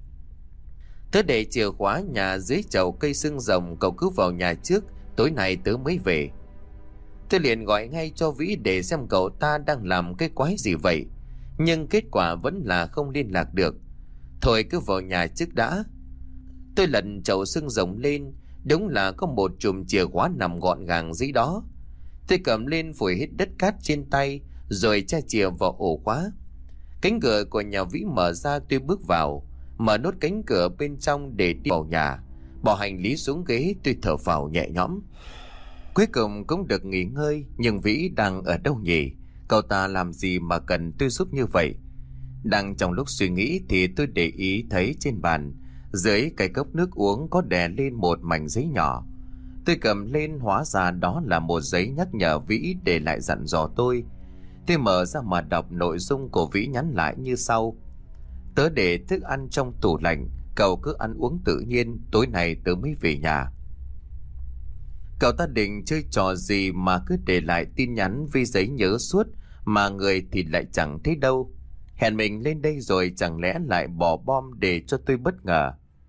tớ để chìa khóa nhà dưới chậu cây xương rồng, cậu cứ vào nhà trước, tối nay tớ mới về. Tôi liền gọi ngay cho Vĩ để xem cậu ta đang làm cái quái gì vậy, nhưng kết quả vẫn là không liên lạc được. Thôi cứ vào nhà trước đã. Tôi lật chậu xương rồng lên, đúng là có một chùm chìa khóa nằm gọn gàng dưới đó. Tôi cầm lên phủi hết đất cát trên tay rồi tra chìa vào ổ khóa. Cánh cửa của nhà Vĩ mở ra, tôi bước vào, mở nốt cánh cửa bên trong để đi vào nhà. Bỏ hành lý xuống ghế, tôi thở phào nhẹ nhõm. Cuối cùng cũng được nghỉ ngơi. Nhưng Vĩ đang ở đâu nhỉ? Cậu ta làm gì mà cần tôi giúp như vậy? Đang trong lúc suy nghĩ thì tôi để ý thấy trên bàn, dưới cái cốc nước uống có đè lên một mảnh giấy nhỏ. Tôi cầm lên, hóa ra đó là một giấy nhắc nhở Vĩ để lại dặn dò tôi. Tôi mở ra mà đọc nội dung của Vĩ nhắn lại như sau: tớ để thức ăn trong tủ lạnh, cậu cứ ăn uống tự nhiên, tối nay tớ mới về nhà. Cậu ta định chơi trò gì mà cứ để lại tin nhắn với giấy nhớ suốt, mà người thì lại chẳng thấy đâu. Hẹn mình lên đây rồi chẳng lẽ lại bỏ bom để cho tôi bất ngờ?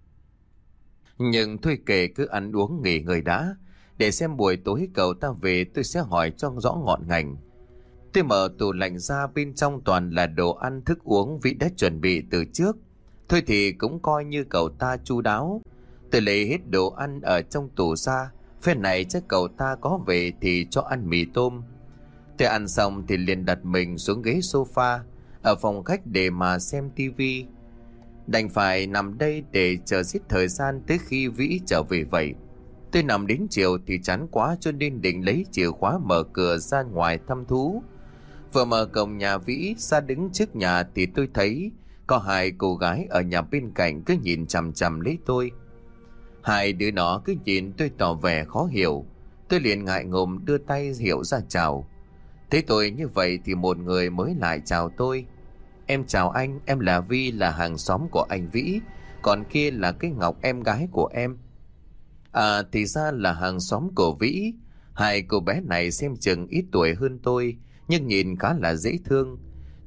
Nhưng thôi kệ, cứ ăn uống nghỉ ngơi đã, để xem buổi tối cậu ta về tôi sẽ hỏi cho rõ ngọn ngành. Tôi mở tủ lạnh ra, bên trong toàn là đồ ăn thức uống Vĩ đã chuẩn bị từ trước. Thôi thì cũng coi như cậu ta chu đáo. Tôi lấy hết đồ ăn ở trong tủ ra, phen này chắc cậu ta có về thì cho ăn mì tôm. Tôi ăn xong thì liền đặt mình xuống ghế sofa ở phòng khách để mà xem tivi. Đành phải nằm đây để chờ giết thời gian tới khi Vĩ trở về vậy. Tôi nằm đến chiều thì chán quá cho nên định lấy chìa khóa mở cửa ra ngoài thăm thú. Vừa mở cổng nhà Vĩ ra đứng trước nhà thì tôi thấy có hai cô gái ở nhà bên cạnh cứ nhìn chằm chằm lấy tôi. Hai đứa nó cứ nhìn tôi tỏ vẻ khó hiểu. Tôi liền ngại ngùng đưa tay hiệu ra chào. Thấy tôi như vậy thì một người mới lại chào tôi: em chào anh, em là Vi, là hàng xóm của anh Vĩ. Còn kia là cái Ngọc, em gái của em. À, thì ra là hàng xóm của Vĩ. Hai cô bé này xem chừng ít tuổi hơn tôi, nhưng nhìn khá là dễ thương.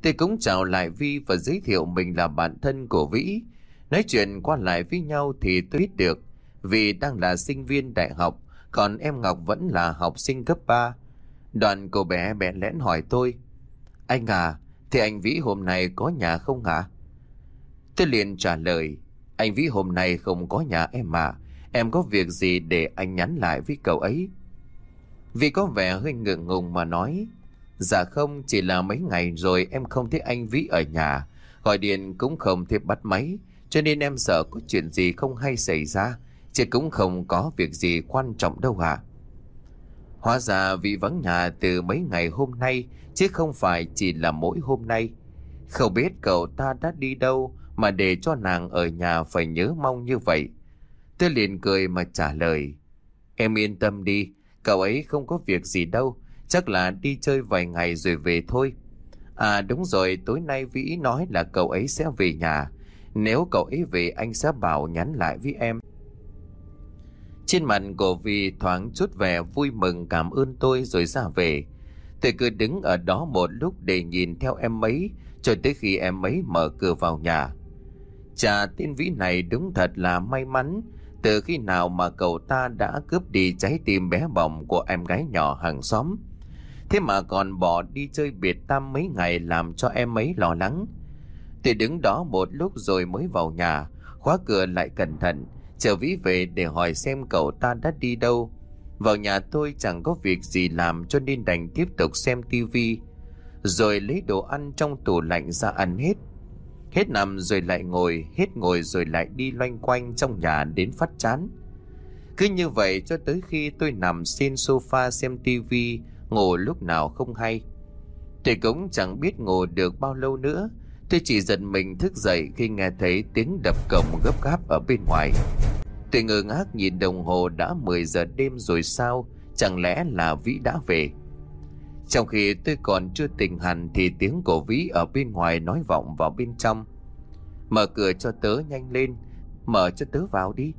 Tôi cũng chào lại Vi và giới thiệu mình là bạn thân của Vĩ. Nói chuyện qua lại với nhau thì tôi biết được vì đang là sinh viên đại học, còn em Ngọc vẫn là học sinh cấp ba. Đoạn cô bé bẽn lẽn hỏi tôi: Anh à, thì anh Vĩ hôm nay có nhà không hả? Tôi liền trả lời: Anh Vĩ hôm nay không có nhà em mà. Em có việc gì để anh nhắn lại với cậu ấy? Vĩ có vẻ hơi ngượng ngùng mà nói: Dạ không, chỉ là mấy ngày rồi em không thấy anh Vĩ ở nhà. Gọi điện cũng không thấy bắt máy, cho nên em sợ có chuyện gì không hay xảy ra. Chứ cũng không có việc gì quan trọng đâu hả? Hóa ra Vĩ vắng nhà từ mấy ngày hôm nay, chứ không phải chỉ là mỗi hôm nay. Không biết cậu ta đã đi đâu mà để cho nàng ở nhà phải nhớ mong như vậy. Tôi liền cười mà trả lời: Em yên tâm đi, cậu ấy không có việc gì đâu. Chắc là đi chơi vài ngày rồi về thôi. À đúng rồi, tối nay Vĩ nói là cậu ấy sẽ về nhà. Nếu cậu ấy về anh sẽ bảo nhắn lại với em. Trên mặt của Vi thoáng chút vẻ vui mừng cảm ơn tôi rồi ra về. Tôi cứ đứng ở đó một lúc để nhìn theo em ấy cho tới khi em ấy mở cửa vào nhà. Chà, tên Vĩ này đúng thật là may mắn. Từ khi nào mà cậu ta đã cướp đi trái tim bé bỏng của em gái nhỏ hàng xóm. Thế mà còn bỏ đi chơi biệt tam mấy ngày làm cho em ấy lo lắng. Tôi đứng đó một lúc rồi mới vào nhà, khóa cửa lại cẩn thận, chờ Vĩ về để hỏi xem cậu ta đã đi đâu. Vào nhà tôi chẳng có việc gì làm cho nên đành tiếp tục xem tivi, rồi lấy đồ ăn trong tủ lạnh ra ăn hết. Hết nằm rồi lại ngồi, hết ngồi rồi lại đi loanh quanh trong nhà đến phát chán. Cứ như vậy cho tới khi tôi nằm trên sofa xem tivi, ngủ lúc nào không hay. Tôi cũng chẳng biết ngủ được bao lâu nữa. Tôi chỉ giật mình thức dậy khi nghe thấy tiếng đập cổng gấp gáp ở bên ngoài. Tôi ngơ ngác nhìn đồng hồ, đã mười giờ đêm rồi sao? Chẳng lẽ là Vĩ đã về? Trong khi tôi còn chưa tỉnh hẳn thì tiếng của Vĩ ở bên ngoài nói vọng vào bên trong: Mở cửa cho tớ nhanh lên, mở cho tớ vào đi.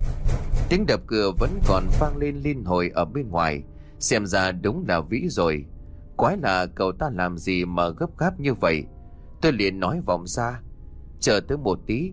Tiếng đập cửa vẫn còn vang lên liên hồi ở bên ngoài. Xem ra đúng là Vĩ rồi. Quái là cậu ta làm gì mà gấp gáp như vậy? Tôi liền nói vọng ra: Chờ tớ một tí.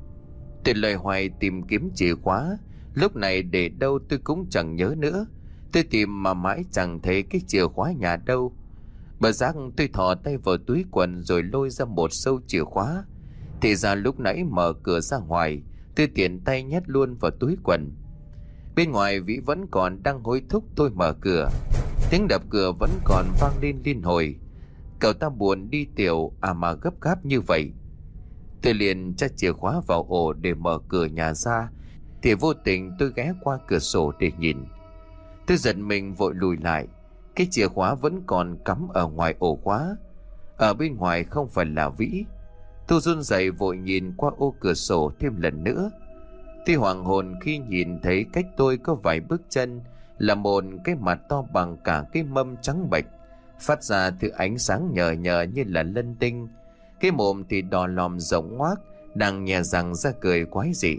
Tôi loay hoay tìm kiếm chìa khóa. Lúc này để đâu tôi cũng chẳng nhớ nữa. Tôi tìm mà mãi chẳng thấy cái chìa khóa nhà đâu. Bất giác tôi thò tay vào túi quần rồi lôi ra một sâu chìa khóa. Thì ra lúc nãy mở cửa ra ngoài, tôi tiện tay nhét luôn vào túi quần. Bên ngoài Vĩ vẫn còn đang hối thúc tôi mở cửa. Tiếng đập cửa vẫn còn vang lên liên hồi. Cậu ta buồn đi tiểu à mà gấp gáp như vậy. Tôi liền tra chìa khóa vào ổ để mở cửa nhà ra, thì vô tình tôi ghé qua cửa sổ để nhìn. Tôi giật mình vội lùi lại. Cái chìa khóa vẫn còn cắm ở ngoài ổ khóa. Ở bên ngoài không phải là Vĩ. Tôi run rẩy vội nhìn qua ô cửa sổ thêm lần nữa. Tôi hoàng hồn khi nhìn thấy cách tôi có vài bước chân là một cái mặt to bằng cả cái mâm trắng bệch, phát ra thứ ánh sáng nhờ nhờ như là lân tinh. Cái mồm thì đỏ lòm rộng ngoác, đang nhè răng ra cười quái dị.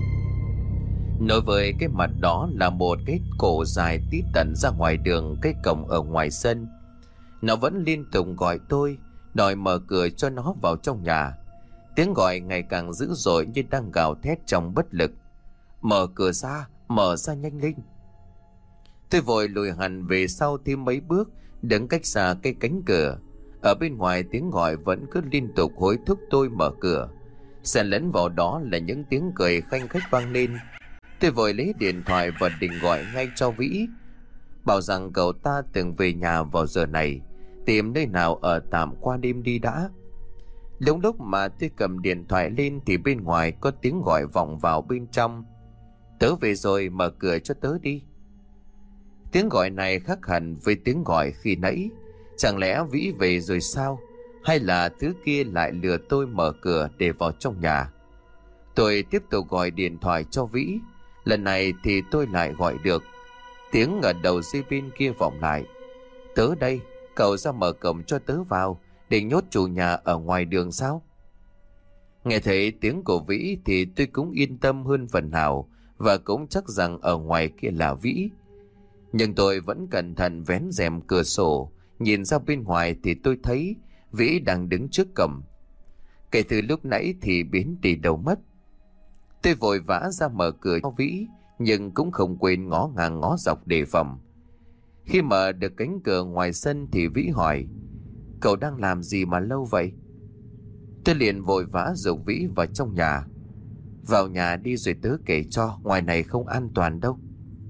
Nối với cái mặt đó là một cái cổ dài tít tận ra ngoài đường cái cổng ở ngoài sân. Nó vẫn liên tục gọi tôi, đòi mở cửa cho nó vào trong nhà. Tiếng gọi ngày càng dữ dội như đang gào thét trong bất lực: Mở cửa ra, mở ra nhanh lên. Tôi vội lùi hẳn về sau thêm mấy bước, đứng cách xa cái cánh cửa. Ở bên ngoài tiếng gọi vẫn cứ liên tục hối thúc tôi mở cửa. Xen lẫn vào đó là những tiếng cười khanh khách vang lên. Tôi vội lấy điện thoại và định gọi ngay cho Vĩ, bảo rằng cậu ta từng về nhà vào giờ này, tìm nơi nào ở tạm qua đêm đi đã. Đúng lúc mà tôi cầm điện thoại lên thì bên ngoài có tiếng gọi vọng vào bên trong: Tớ về rồi, mở cửa cho tớ đi. Tiếng gọi này khác hẳn với tiếng gọi khi nãy. Chẳng lẽ Vĩ về rồi sao? Hay là thứ kia lại lừa tôi mở cửa để vào trong nhà? Tôi tiếp tục gọi điện thoại cho Vĩ. Lần này thì tôi lại gọi được. Tiếng ở đầu dây bên kia vọng lại: Tớ đây, cậu ra mở cổng cho tớ vào, định nhốt chủ nhà ở ngoài đường sao? Nghe thấy tiếng của Vĩ thì tôi cũng yên tâm hơn phần nào, và cũng chắc rằng ở ngoài kia là Vĩ. Nhưng tôi vẫn cẩn thận vén rèm cửa sổ, nhìn ra bên ngoài thì tôi thấy Vĩ đang đứng trước cổng. Kể từ lúc nãy thì biến đi đâu mất. Tôi vội vã ra mở cửa cho Vĩ, nhưng cũng không quên ngó ngang ngó dọc đề phòng. Khi mở được cánh cửa ngoài sân thì Vĩ hỏi: cậu đang làm gì mà lâu vậy? Tôi liền vội vã giục Vĩ vào trong nhà. Vào nhà đi rồi tớ kể cho, ngoài này không an toàn đâu.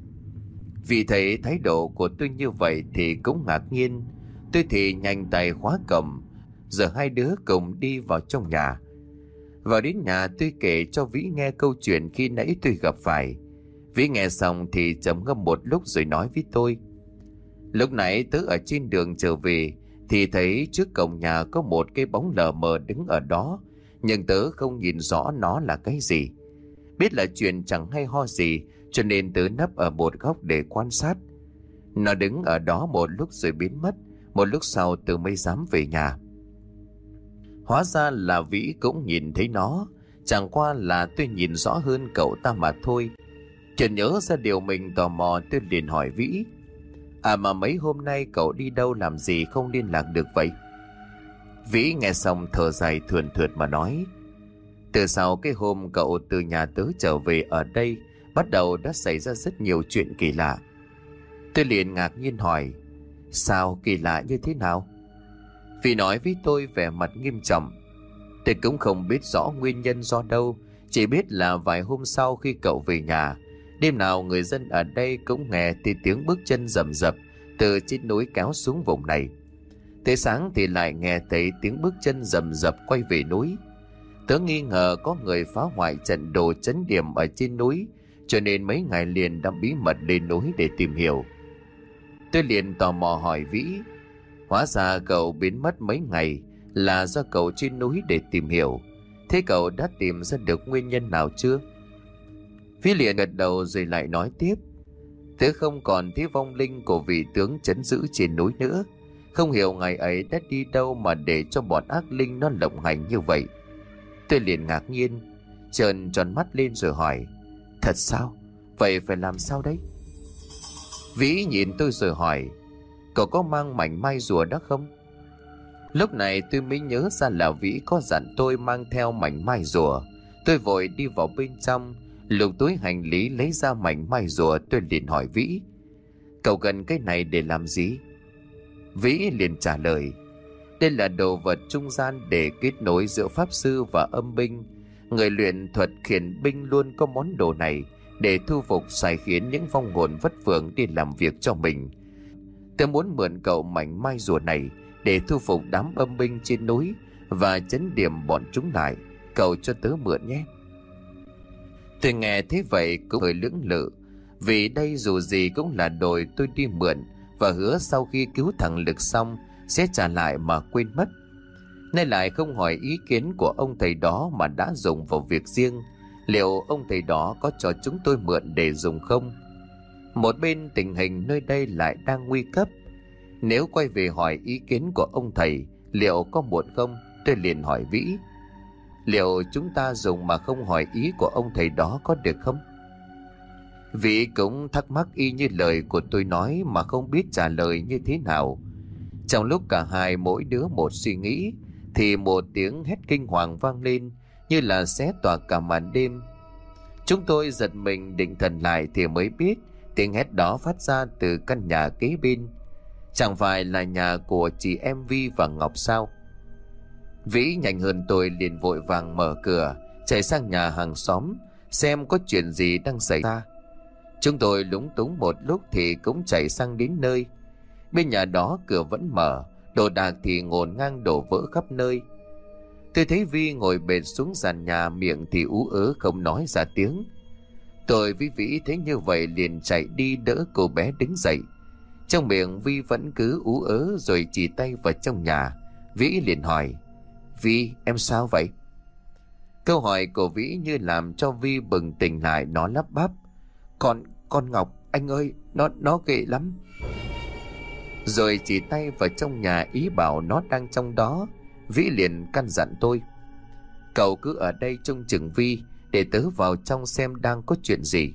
Vì thấy thái độ của tôi như vậy thì cũng ngạc nhiên. Tôi thì nhanh tay khóa cổng. Giờ hai đứa cùng đi vào trong nhà. Vào đến nhà tôi kể cho Vĩ nghe câu chuyện khi nãy tôi gặp phải. Vĩ nghe xong thì trầm ngâm một lúc rồi nói với tôi: lúc nãy tớ ở trên đường trở về thì thấy trước cổng nhà có một cái bóng lờ mờ đứng ở đó, nhưng tớ không nhìn rõ nó là cái gì. Biết là chuyện chẳng hay ho gì, cho nên tớ nấp ở một góc để quan sát. Nó đứng ở đó một lúc rồi biến mất. Một lúc sau tớ mới dám về nhà. Hóa ra là Vĩ cũng nhìn thấy nó, chẳng qua là tôi nhìn rõ hơn cậu ta mà thôi. Chợt nhớ ra điều mình tò mò, tôi liền hỏi Vĩ: à mà mấy hôm nay cậu đi đâu làm gì không liên lạc được vậy? Vĩ nghe xong thở dài thườn thượt mà nói: từ sau cái hôm cậu từ nhà tớ trở về ở đây, bắt đầu đã xảy ra rất nhiều chuyện kỳ lạ. Tôi liền ngạc nhiên hỏi: sao, kỳ lạ như thế nào? Vĩ nói với tôi vẻ mặt nghiêm trọng: tôi cũng không biết rõ nguyên nhân do đâu, chỉ biết là vài hôm sau khi cậu về nhà, đêm nào người dân ở đây cũng nghe thấy tiếng bước chân rầm rập từ trên núi kéo xuống vùng này. Tới sáng thì lại nghe thấy tiếng bước chân rầm rập quay về núi. Tớ nghi ngờ có người phá hoại trận đồ trấn điểm ở trên núi, cho nên mấy ngày liền đã bí mật lên núi để tìm hiểu. Tôi liền tò mò hỏi Vĩ: hóa ra cậu biến mất mấy ngày là do cậu trên núi để tìm hiểu. Thế cậu đã tìm ra được nguyên nhân nào chưa? Vĩ liền gật đầu rồi lại nói tiếp: tớ không còn thấy vong linh của vị tướng trấn giữ trên núi nữa. Không hiểu ngày ấy đã đi đâu mà để cho bọn ác linh nó lộng hành như vậy. Tôi liền ngạc nhiên, trợn tròn mắt lên rồi hỏi: thật sao? Vậy phải làm sao đấy? Vĩ nhìn tôi rồi hỏi: cậu có mang mảnh mai rùa đó không? Lúc này tôi mới nhớ ra là Vĩ có dặn tôi mang theo mảnh mai rùa. Tôi vội đi vào bên trong, lục túi hành lý lấy ra mảnh mai rùa. Tôi liền hỏi Vĩ: cậu cần cái này để làm gì? Vĩ liền trả lời: đây là đồ vật trung gian để kết nối giữa pháp sư và âm binh. Người luyện thuật khiển binh luôn có món đồ này để thu phục sai khiến những vong hồn vất vưởng đi làm việc cho mình. Tôi muốn mượn cậu mảnh mai rùa này để thu phục đám âm binh trên núi và trấn điểm bọn chúng lại. Cậu cho tớ mượn nhé. Tôi nghe thế vậy cũng hơi lưỡng lự, vì đây dù gì cũng là đồ tôi đi mượn và hứa sau khi cứu thằng Lực xong sẽ trả lại mà quên mất. Nay lại không hỏi ý kiến của ông thầy đó mà đã dùng vào việc riêng. Liệu ông thầy đó có cho chúng tôi mượn để dùng không? Một bên tình hình nơi đây lại đang nguy cấp. Nếu quay về hỏi ý kiến của ông thầy liệu có muộn không? Tôi liền hỏi Vĩ: liệu chúng ta dùng mà không hỏi ý của ông thầy đó có được không? Vĩ cũng thắc mắc y như lời của tôi nói mà không biết trả lời như thế nào. Trong lúc cả hai mỗi đứa một suy nghĩ thì một tiếng hét kinh hoàng vang lên như là xé toạc cả màn đêm. Chúng tôi giật mình định thần lại thì mới biết tiếng hét đó phát ra từ căn nhà kế bên. Chẳng phải là nhà của chị em Vi và Ngọc sao? Vĩ nhanh hơn tôi liền vội vàng mở cửa chạy sang nhà hàng xóm xem có chuyện gì đang xảy ra. Chúng tôi lúng túng một lúc thì cũng chạy sang đến nơi. Bên nhà đó cửa vẫn mở, đồ đạc thì ngổn ngang đổ vỡ khắp nơi. Tôi thấy Vi ngồi bệt xuống sàn nhà, miệng thì ú ớ không nói ra tiếng. Tôi với Vĩ thấy như vậy liền chạy đi đỡ cô bé đứng dậy. Trong miệng Vi vẫn cứ ú ớ rồi chỉ tay vào trong nhà. Vĩ liền hỏi: Vi, em sao vậy? Câu hỏi của Vĩ như làm cho Vi bừng tỉnh lại, nó lắp bắp: Con, con Ngọc, anh ơi, nó, nó ghê lắm. Rồi chỉ tay vào trong nhà ý bảo nó đang trong đó. Vĩ liền căn dặn tôi: cậu cứ ở đây trông chừng Vi, để tớ vào trong xem đang có chuyện gì.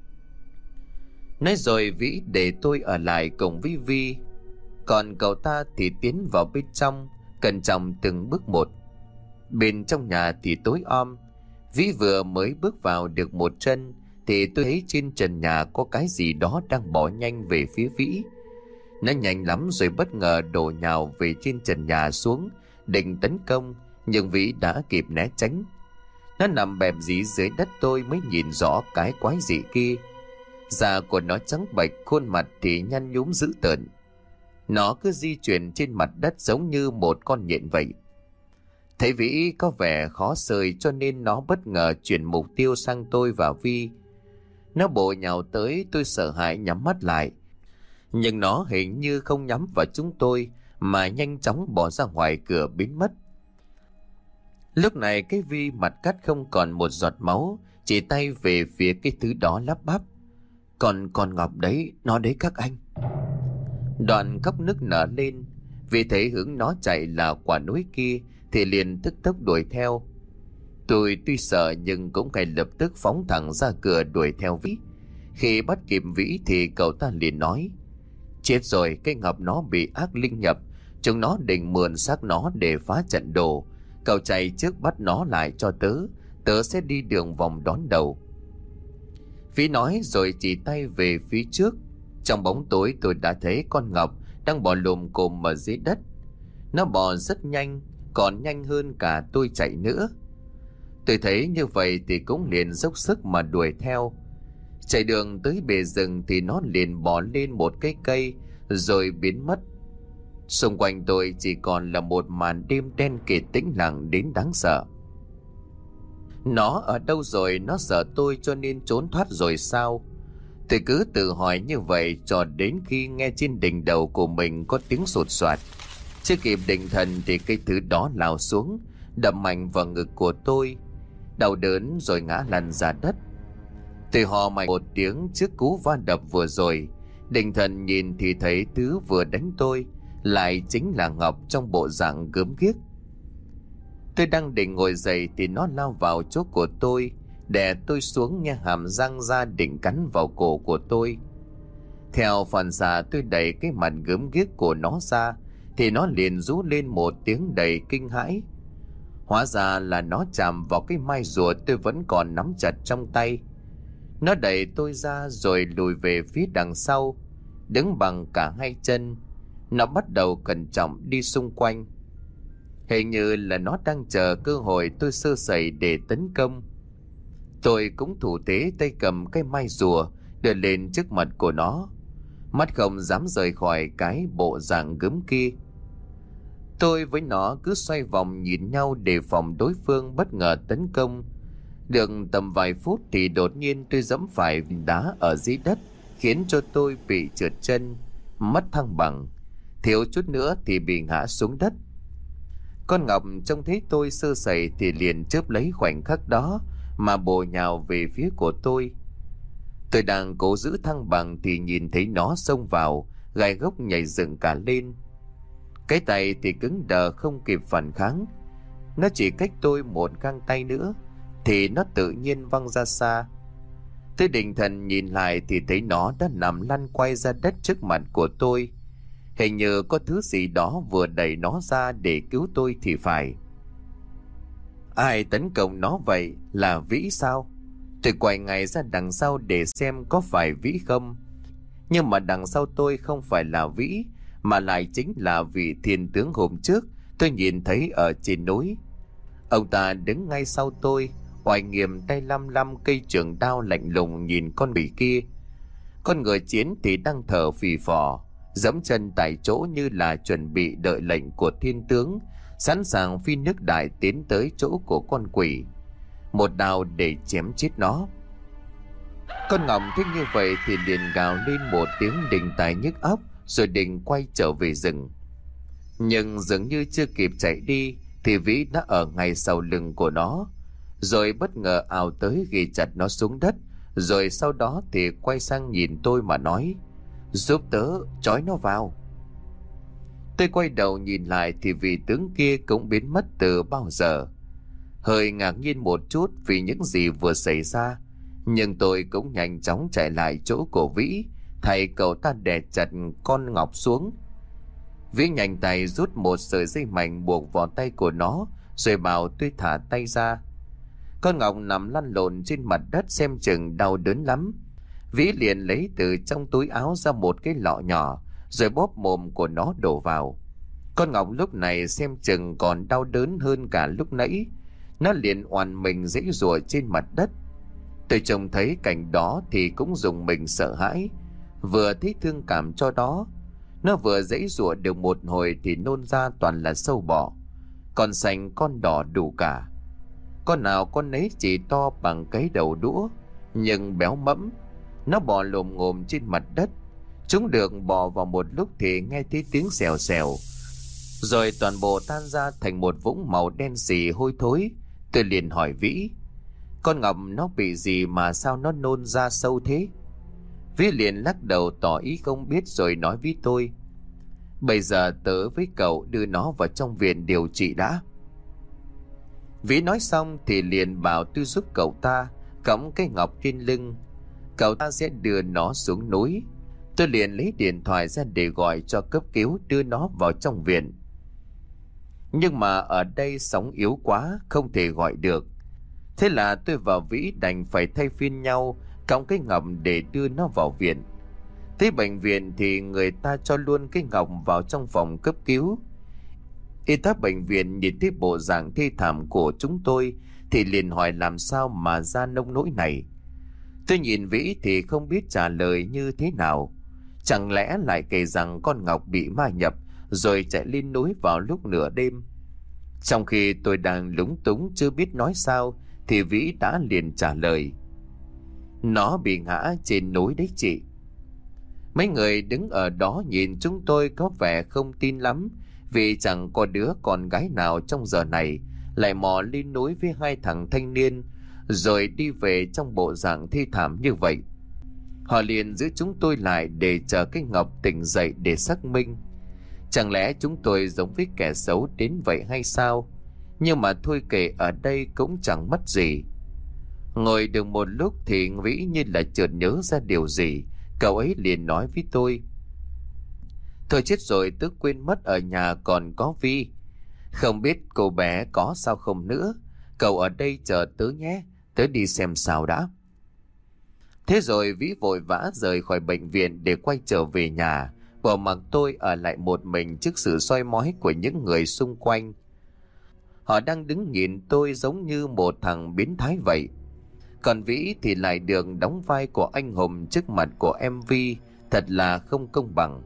Nói rồi Vĩ để tôi ở lại cùng với Vi, còn cậu ta thì tiến vào bên trong. cẩn trọng từng bước một. Bên trong nhà thì tối om. Vĩ vừa mới bước vào được một chân thì tôi thấy trên trần nhà có cái gì đó đang bỏ nhanh về phía Vĩ. Nó nhanh lắm rồi bất ngờ đổ nhào về trên trần nhà xuống, định tấn công, nhưng Vĩ đã kịp né tránh. Nó nằm bẹp dí dưới đất, tôi mới nhìn rõ cái quái dị kia. Da của nó trắng bệch, khuôn mặt thì nhăn nhúm dữ tợn. Nó cứ di chuyển trên mặt đất giống như một con nhện vậy. Thấy Vĩ có vẻ khó sơi cho nên nó bất ngờ chuyển mục tiêu sang tôi và Vi. Nó bổ nhào tới, tôi sợ hãi nhắm mắt lại. Nhưng nó hình như không nhắm vào chúng tôi mà nhanh chóng bỏ ra ngoài cửa biến mất. Lúc này cái Vi mặt cắt không còn một giọt máu, chỉ tay về phía cái thứ đó lắp bắp: Còn con Ngọc đấy, nó đấy các anh. Đoạn khóc nức nở lên. Vì thấy hướng nó chạy là quả núi kia thì liền tức tốc đuổi theo. Tôi tuy sợ nhưng cũng ngay lập tức phóng thẳng ra cửa đuổi theo Vĩ. Khi bắt kịp Vĩ thì cậu ta liền nói: Chết rồi, cái Ngọc nó bị ác linh nhập. Chúng nó định mượn xác nó để phá trận đồ. Cậu chạy trước bắt nó lại cho tớ. Tớ sẽ đi đường vòng đón đầu. Vĩ nói rồi chỉ tay về phía trước. Trong bóng tối tôi đã thấy con Ngọc đang bò lùm cồm ở dưới đất. Nó bò rất nhanh, còn nhanh hơn cả tôi chạy nữa. Tôi thấy như vậy thì cũng liền dốc sức mà đuổi theo. Chạy đường tới bề rừng thì nó liền bò lên một cái cây rồi biến mất. Xung quanh tôi chỉ còn là một màn đêm đen kịt tĩnh lặng đến đáng sợ. Nó ở đâu rồi? Nó sợ tôi cho nên trốn thoát rồi sao? Tôi cứ tự hỏi như vậy cho đến khi nghe trên đỉnh đầu của mình có tiếng sột soạt. Chưa kịp định thần thì cái thứ đó lao xuống, đập mạnh vào ngực của tôi. Đau đớn rồi ngã lăn ra đất. Tôi hò mạnh một tiếng trước cú va đập vừa rồi. Định thần nhìn thì thấy thứ vừa đánh tôi lại chính là Ngọc trong bộ dạng gớm ghiếc. Tôi đang định ngồi dậy thì nó lao vào chỗ của tôi, đè tôi xuống, nghe hàm răng ra định cắn vào cổ của tôi. Theo phản xạ tôi đẩy cái mặt gớm ghiếc của nó ra thì nó liền rú lên một tiếng đầy kinh hãi. Hóa ra là nó chạm vào cái mai rùa tôi vẫn còn nắm chặt trong tay. Nó đẩy tôi ra rồi lùi về phía đằng sau, đứng bằng cả hai chân. Nó bắt đầu cẩn trọng đi xung quanh. Hình như là nó đang chờ cơ hội tôi sơ sẩy để tấn công. Tôi cũng thủ thế, tay cầm cái mai rùa đưa lên trước mặt của nó, mắt không dám rời khỏi cái bộ dạng gớm kia. Tôi với nó cứ xoay vòng nhìn nhau đề phòng đối phương bất ngờ tấn công. Được tầm vài phút thì đột nhiên tôi giẫm phải đá ở dưới đất, khiến cho tôi bị trượt chân, mất thăng bằng, thiếu chút nữa thì bị ngã xuống đất. Con Ngọc trông thấy tôi sơ sẩy thì liền chớp lấy khoảnh khắc đó mà bổ nhào về phía của tôi. Tôi đang cố giữ thăng bằng thì nhìn thấy nó xông vào, gai gốc nhảy dựng cả lên. Cái tay thì cứng đờ không kịp phản kháng. Nó chỉ cách tôi một găng tay nữa thì nó tự nhiên văng ra xa. Tôi định thần nhìn lại thì thấy nó đã nằm lăn quay ra đất trước mặt của tôi. Hình như có thứ gì đó vừa đẩy nó ra để cứu tôi thì phải. Ai tấn công nó vậy? Là Vĩ sao? Tôi quay ngay ra đằng sau để xem có phải Vĩ không. Nhưng mà đằng sau tôi không phải là Vĩ, mà lại chính là vị thiên tướng hôm trước tôi nhìn thấy ở trên núi. Ông ta đứng ngay sau tôi, oai nghiêm, tay lăm lăm cây trường đao lạnh lùng nhìn con quỷ kia. Con ngựa chiến thì đang thở phì phò, giẫm chân tại chỗ như là chuẩn bị đợi lệnh của thiên tướng, sẵn sàng phi nước đại tiến tới chỗ của con quỷ, một đao để chém chết nó. Con Ngọc thích như vậy thì liền gào lên một tiếng đình tài nhức óc rồi định quay trở về rừng. Nhưng dường như chưa kịp chạy đi thì Vĩ đã ở ngay sau lưng của nó, rồi bất ngờ ào tới ghi chặt nó xuống đất, rồi sau đó thì quay sang nhìn tôi mà nói: "Giúp tớ trói nó vào." Tôi quay đầu nhìn lại thì vị tướng kia cũng biến mất từ bao giờ. Hơi ngạc nhiên một chút vì những gì vừa xảy ra, nhưng tôi cũng nhanh chóng chạy lại chỗ của Vĩ, thầy cậu ta đè chặt con Ngọc xuống. Vĩ nhanh tay rút một sợi dây mảnh buộc vào tay của nó, rồi bảo tôi thả tay ra. Con Ngọc nằm lăn lộn trên mặt đất xem chừng đau đớn lắm. Vĩ liền lấy từ trong túi áo ra một cái lọ nhỏ, rồi bóp mồm của nó đổ vào. Con Ngọc lúc này xem chừng còn đau đớn hơn cả lúc nãy. Nó liền oằn mình giãy giụa trên mặt đất. Tôi trông thấy cảnh đó thì cũng rùng mình sợ hãi, vừa thấy thương cảm cho đó. Nó vừa giãy giụa được một hồi thì nôn ra toàn là sâu bọ, con xanh con đỏ đủ cả. Con nào con nấy chỉ to bằng cái đầu đũa, nhưng béo mẫm. Nó bò lồm ngồm trên mặt đất. Chúng được bò vào một lúc thì nghe thấy tiếng xèo xèo, rồi toàn bộ tan ra thành một vũng màu đen xì hôi thối. Tôi liền hỏi Vĩ: con Ngọc nó bị gì mà sao nó nôn ra sâu thế? Vĩ liền lắc đầu tỏ ý không biết, rồi nói với tôi: bây giờ tớ với cậu đưa nó vào trong viện điều trị đã. Vĩ nói xong thì liền bảo tôi giúp cậu ta cõng cái Ngọc trên lưng. Cậu ta sẽ đưa nó xuống núi. Tôi liền lấy điện thoại ra để gọi cho cấp cứu đưa nó vào trong viện. Nhưng mà ở đây sóng yếu quá, không thể gọi được. Thế là tôi và Vĩ đành phải thay phiên nhau cõng cái Ngọc để đưa nó vào viện. Tới bệnh viện thì người ta cho luôn cái Ngọc vào trong phòng cấp cứu. Y tá bệnh viện nhìn thấy bộ dạng thê thảm của chúng tôi thì liền hỏi làm sao mà ra nông nỗi này. Tôi nhìn Vĩ thì không biết trả lời như thế nào. Chẳng lẽ lại kể rằng con Ngọc bị ma nhập rồi chạy lên núi vào lúc nửa đêm? Trong khi tôi đang lúng túng chưa biết nói sao thì Vĩ đã liền trả lời: nó bị ngã trên núi đấy chị. Mấy người đứng ở đó nhìn chúng tôi có vẻ không tin lắm, vì chẳng có đứa con gái nào trong giờ này lại mò lên núi với hai thằng thanh niên rồi đi về trong bộ dạng thi thảm như vậy. Họ liền giữ chúng tôi lại để chờ cái Ngọc tỉnh dậy để xác minh. Chẳng lẽ chúng tôi giống với kẻ xấu đến vậy hay sao? Nhưng mà thôi kệ, ở đây cũng chẳng mất gì. Ngồi được một lúc thì Vĩ như là chợt nhớ ra điều gì. Cậu ấy liền nói với tôi: thôi chết rồi, tớ quên mất ở nhà còn có Vi. Không biết cô bé có sao không nữa. Cậu ở đây chờ tớ nhé, tớ đi xem sao đã. Thế rồi Vĩ vội vã rời khỏi bệnh viện để quay trở về nhà, bỏ mặc tôi ở lại một mình trước sự soi mói của những người xung quanh. Họ đang đứng nhìn tôi giống như một thằng biến thái vậy. Còn Vĩ thì lại được đóng vai của anh hùng trước mặt của em Vi, thật là không công bằng.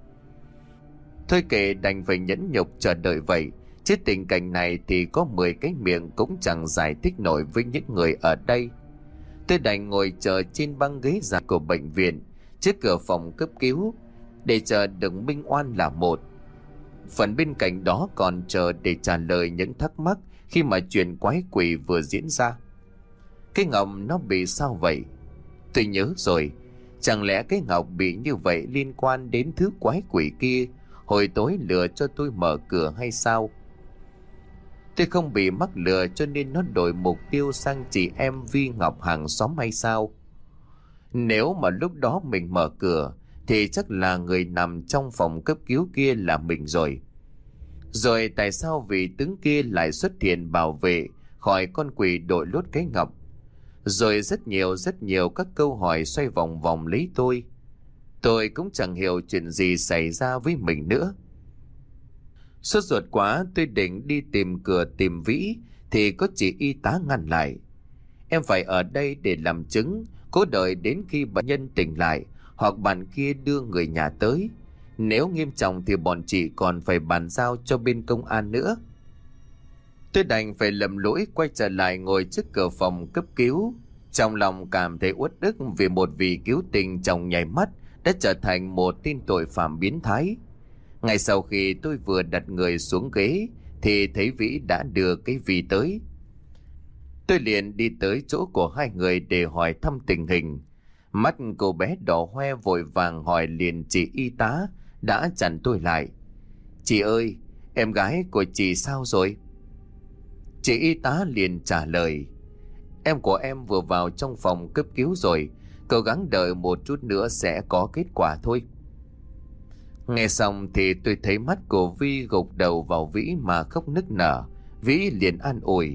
Thôi kệ, đành phải nhẫn nhục chờ đợi vậy, chứ tình cảnh này thì có mười cái miệng cũng chẳng giải thích nổi với những người ở đây. Tôi đành ngồi chờ trên băng ghế dài của bệnh viện trước cửa phòng cấp cứu để chờ được minh oan là một. Phần bên cạnh đó còn chờ để trả lời những thắc mắc khi mà chuyện quái quỷ vừa diễn ra. Cái Ngọc nó bị sao vậy? Tôi nhớ rồi, chẳng lẽ cái Ngọc bị như vậy liên quan đến thứ quái quỷ kia hồi tối lừa cho tôi mở cửa hay sao? Tôi không bị mắc lừa cho nên nó đổi mục tiêu sang chị em Vi Ngọc hàng xóm hay sao? Nếu mà lúc đó mình mở cửa thì chắc là người nằm trong phòng cấp cứu kia là mình rồi. Rồi tại sao vị tướng kia lại xuất hiện bảo vệ khỏi con quỷ đội lốt cái Ngọc? Rồi rất nhiều rất nhiều các câu hỏi xoay vòng vòng lấy tôi. Tôi cũng chẳng hiểu chuyện gì xảy ra với mình nữa. Sốt ruột quá, tôi định đi tìm cửa tìm Vĩ thì có chị y tá ngăn lại. Em phải ở đây để làm chứng, cố đợi đến khi bệnh nhân tỉnh lại hoặc bạn kia đưa người nhà tới. Nếu nghiêm trọng thì bọn chị còn phải bàn giao cho bên công an nữa. Tôi đành phải lầm lỗi quay trở lại ngồi trước cửa phòng cấp cứu. Trong lòng cảm thấy uất ức vì một vị cứu tình trong nháy mắt đã trở thành một tên tội phạm biến thái. Ngay sau khi tôi vừa đặt người xuống ghế thì thấy Vĩ đã đưa cái Vi tới. Tôi liền đi tới chỗ của hai người để hỏi thăm tình hình. Mắt cô bé đỏ hoe vội vàng hỏi liền chị y tá đã chặn tôi lại: chị ơi, em gái của chị sao rồi? Chị y tá liền trả lời: em của em vừa vào trong phòng cấp cứu rồi, cố gắng đợi một chút nữa sẽ có kết quả thôi. Nghe xong thì tôi thấy mắt của Vi gục đầu vào Vĩ mà khóc nức nở. Vĩ liền an ủi: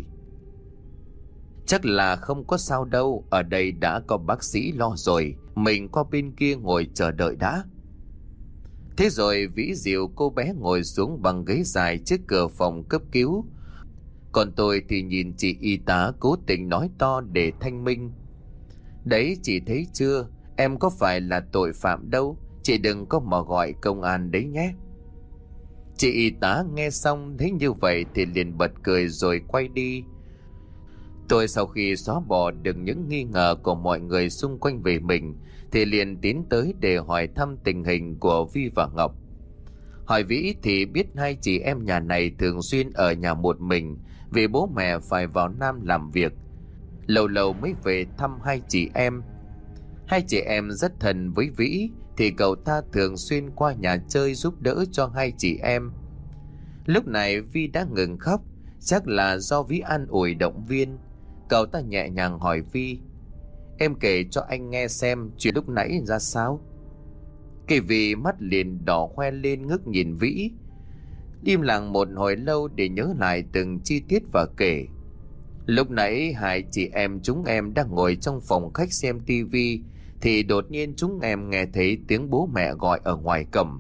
chắc là không có sao đâu, ở đây đã có bác sĩ lo rồi, mình qua bên kia ngồi chờ đợi đã. Thế rồi Vĩ dìu cô bé ngồi xuống bằng ghế dài trước cửa phòng cấp cứu. Còn tôi thì nhìn chị y tá cố tình nói to để thanh minh: đấy, chị thấy chưa, em có phải là tội phạm đâu, chị đừng có mà gọi công an đấy nhé. Chị y tá nghe xong thấy như vậy thì liền bật cười rồi quay đi. Tôi sau khi xóa bỏ được những nghi ngờ của mọi người xung quanh về mình thì liền tiến tới để hỏi thăm tình hình của Vi và Ngọc. Hỏi Vĩ thì biết hai chị em nhà này thường xuyên ở nhà một mình vì bố mẹ phải vào Nam làm việc, lâu lâu mới về thăm hai chị em. Hai chị em rất thân với Vĩ thì cậu ta thường xuyên qua nhà chơi giúp đỡ cho hai chị em. Lúc này Vi đã ngừng khóc, chắc là do Vĩ an ủi động viên. Cậu ta nhẹ nhàng hỏi Vi: em kể cho anh nghe xem chuyện lúc nãy ra sao. Cái Vi mắt liền đỏ hoe lên ngước nhìn Vĩ, im lặng một hồi lâu để nhớ lại từng chi tiết và kể. Lúc nãy hai chị em chúng em đang ngồi trong phòng khách xem tivi thì đột nhiên chúng em nghe thấy tiếng bố mẹ gọi ở ngoài cổng.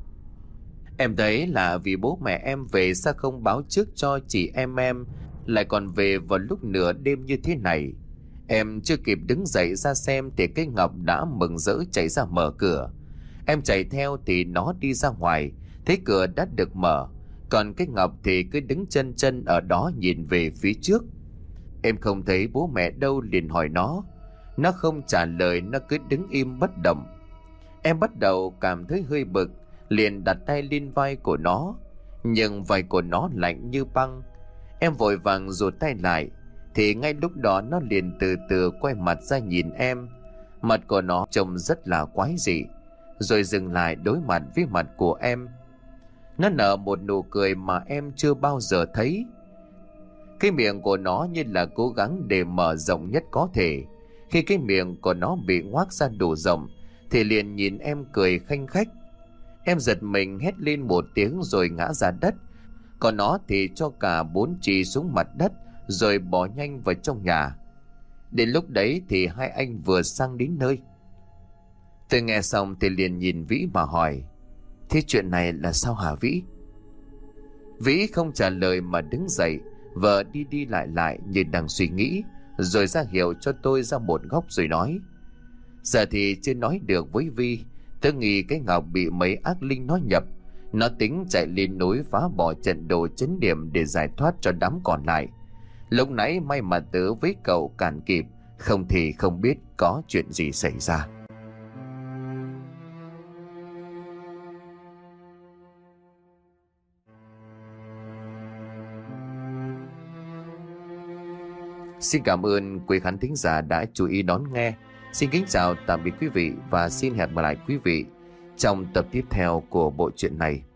Em thấy là vì bố mẹ em về sao không báo trước cho chị em em, lại còn về vào lúc nửa đêm như thế này. Em chưa kịp đứng dậy ra xem thì cái Ngọc đã mừng rỡ chạy ra mở cửa. Em chạy theo thì nó đi ra ngoài, thấy cửa đã được mở, còn cái Ngọc thì cứ đứng chân chân ở đó nhìn về phía trước. Em không thấy bố mẹ đâu, liền hỏi nó. Nó không trả lời, nó cứ đứng im bất động. Em bắt đầu cảm thấy hơi bực, liền đặt tay lên vai của nó, nhưng vai của nó lạnh như băng. Em vội vàng rụt tay lại, thì ngay lúc đó nó liền từ từ quay mặt ra nhìn em. Mặt của nó trông rất là quái dị, rồi dừng lại đối mặt với mặt của em. Nó nở một nụ cười mà em chưa bao giờ thấy. Cái miệng của nó như là cố gắng để mở rộng nhất có thể. Khi cái miệng của nó bị ngoác ra đủ rộng thì liền nhìn em cười khanh khách. Em giật mình hét lên một tiếng rồi ngã ra đất. Còn nó thì cho cả bốn chỉ xuống mặt đất rồi bỏ nhanh vào trong nhà. Đến lúc đấy thì hai anh vừa sang đến nơi. Tôi nghe xong thì liền nhìn Vĩ mà hỏi: thế chuyện này là sao hả Vĩ? Vĩ không trả lời mà đứng dậy, vợ đi đi lại lại như đang suy nghĩ, rồi ra hiệu cho tôi ra một góc rồi nói: giờ thì chưa nói được với Vi, tôi nghĩ cái Ngọc bị mấy ác linh nó nhập. Nó tính chạy lên núi phá bỏ trận đồ chấn điểm để giải thoát cho đám còn lại. Lúc nãy may mà tớ với cậu cản kịp, không thì không biết có chuyện gì xảy ra. Xin cảm ơn quý khán thính giả đã chú ý đón nghe. Xin kính chào tạm biệt quý vị và xin hẹn gặp lại quý vị trong tập tiếp theo của bộ truyện này.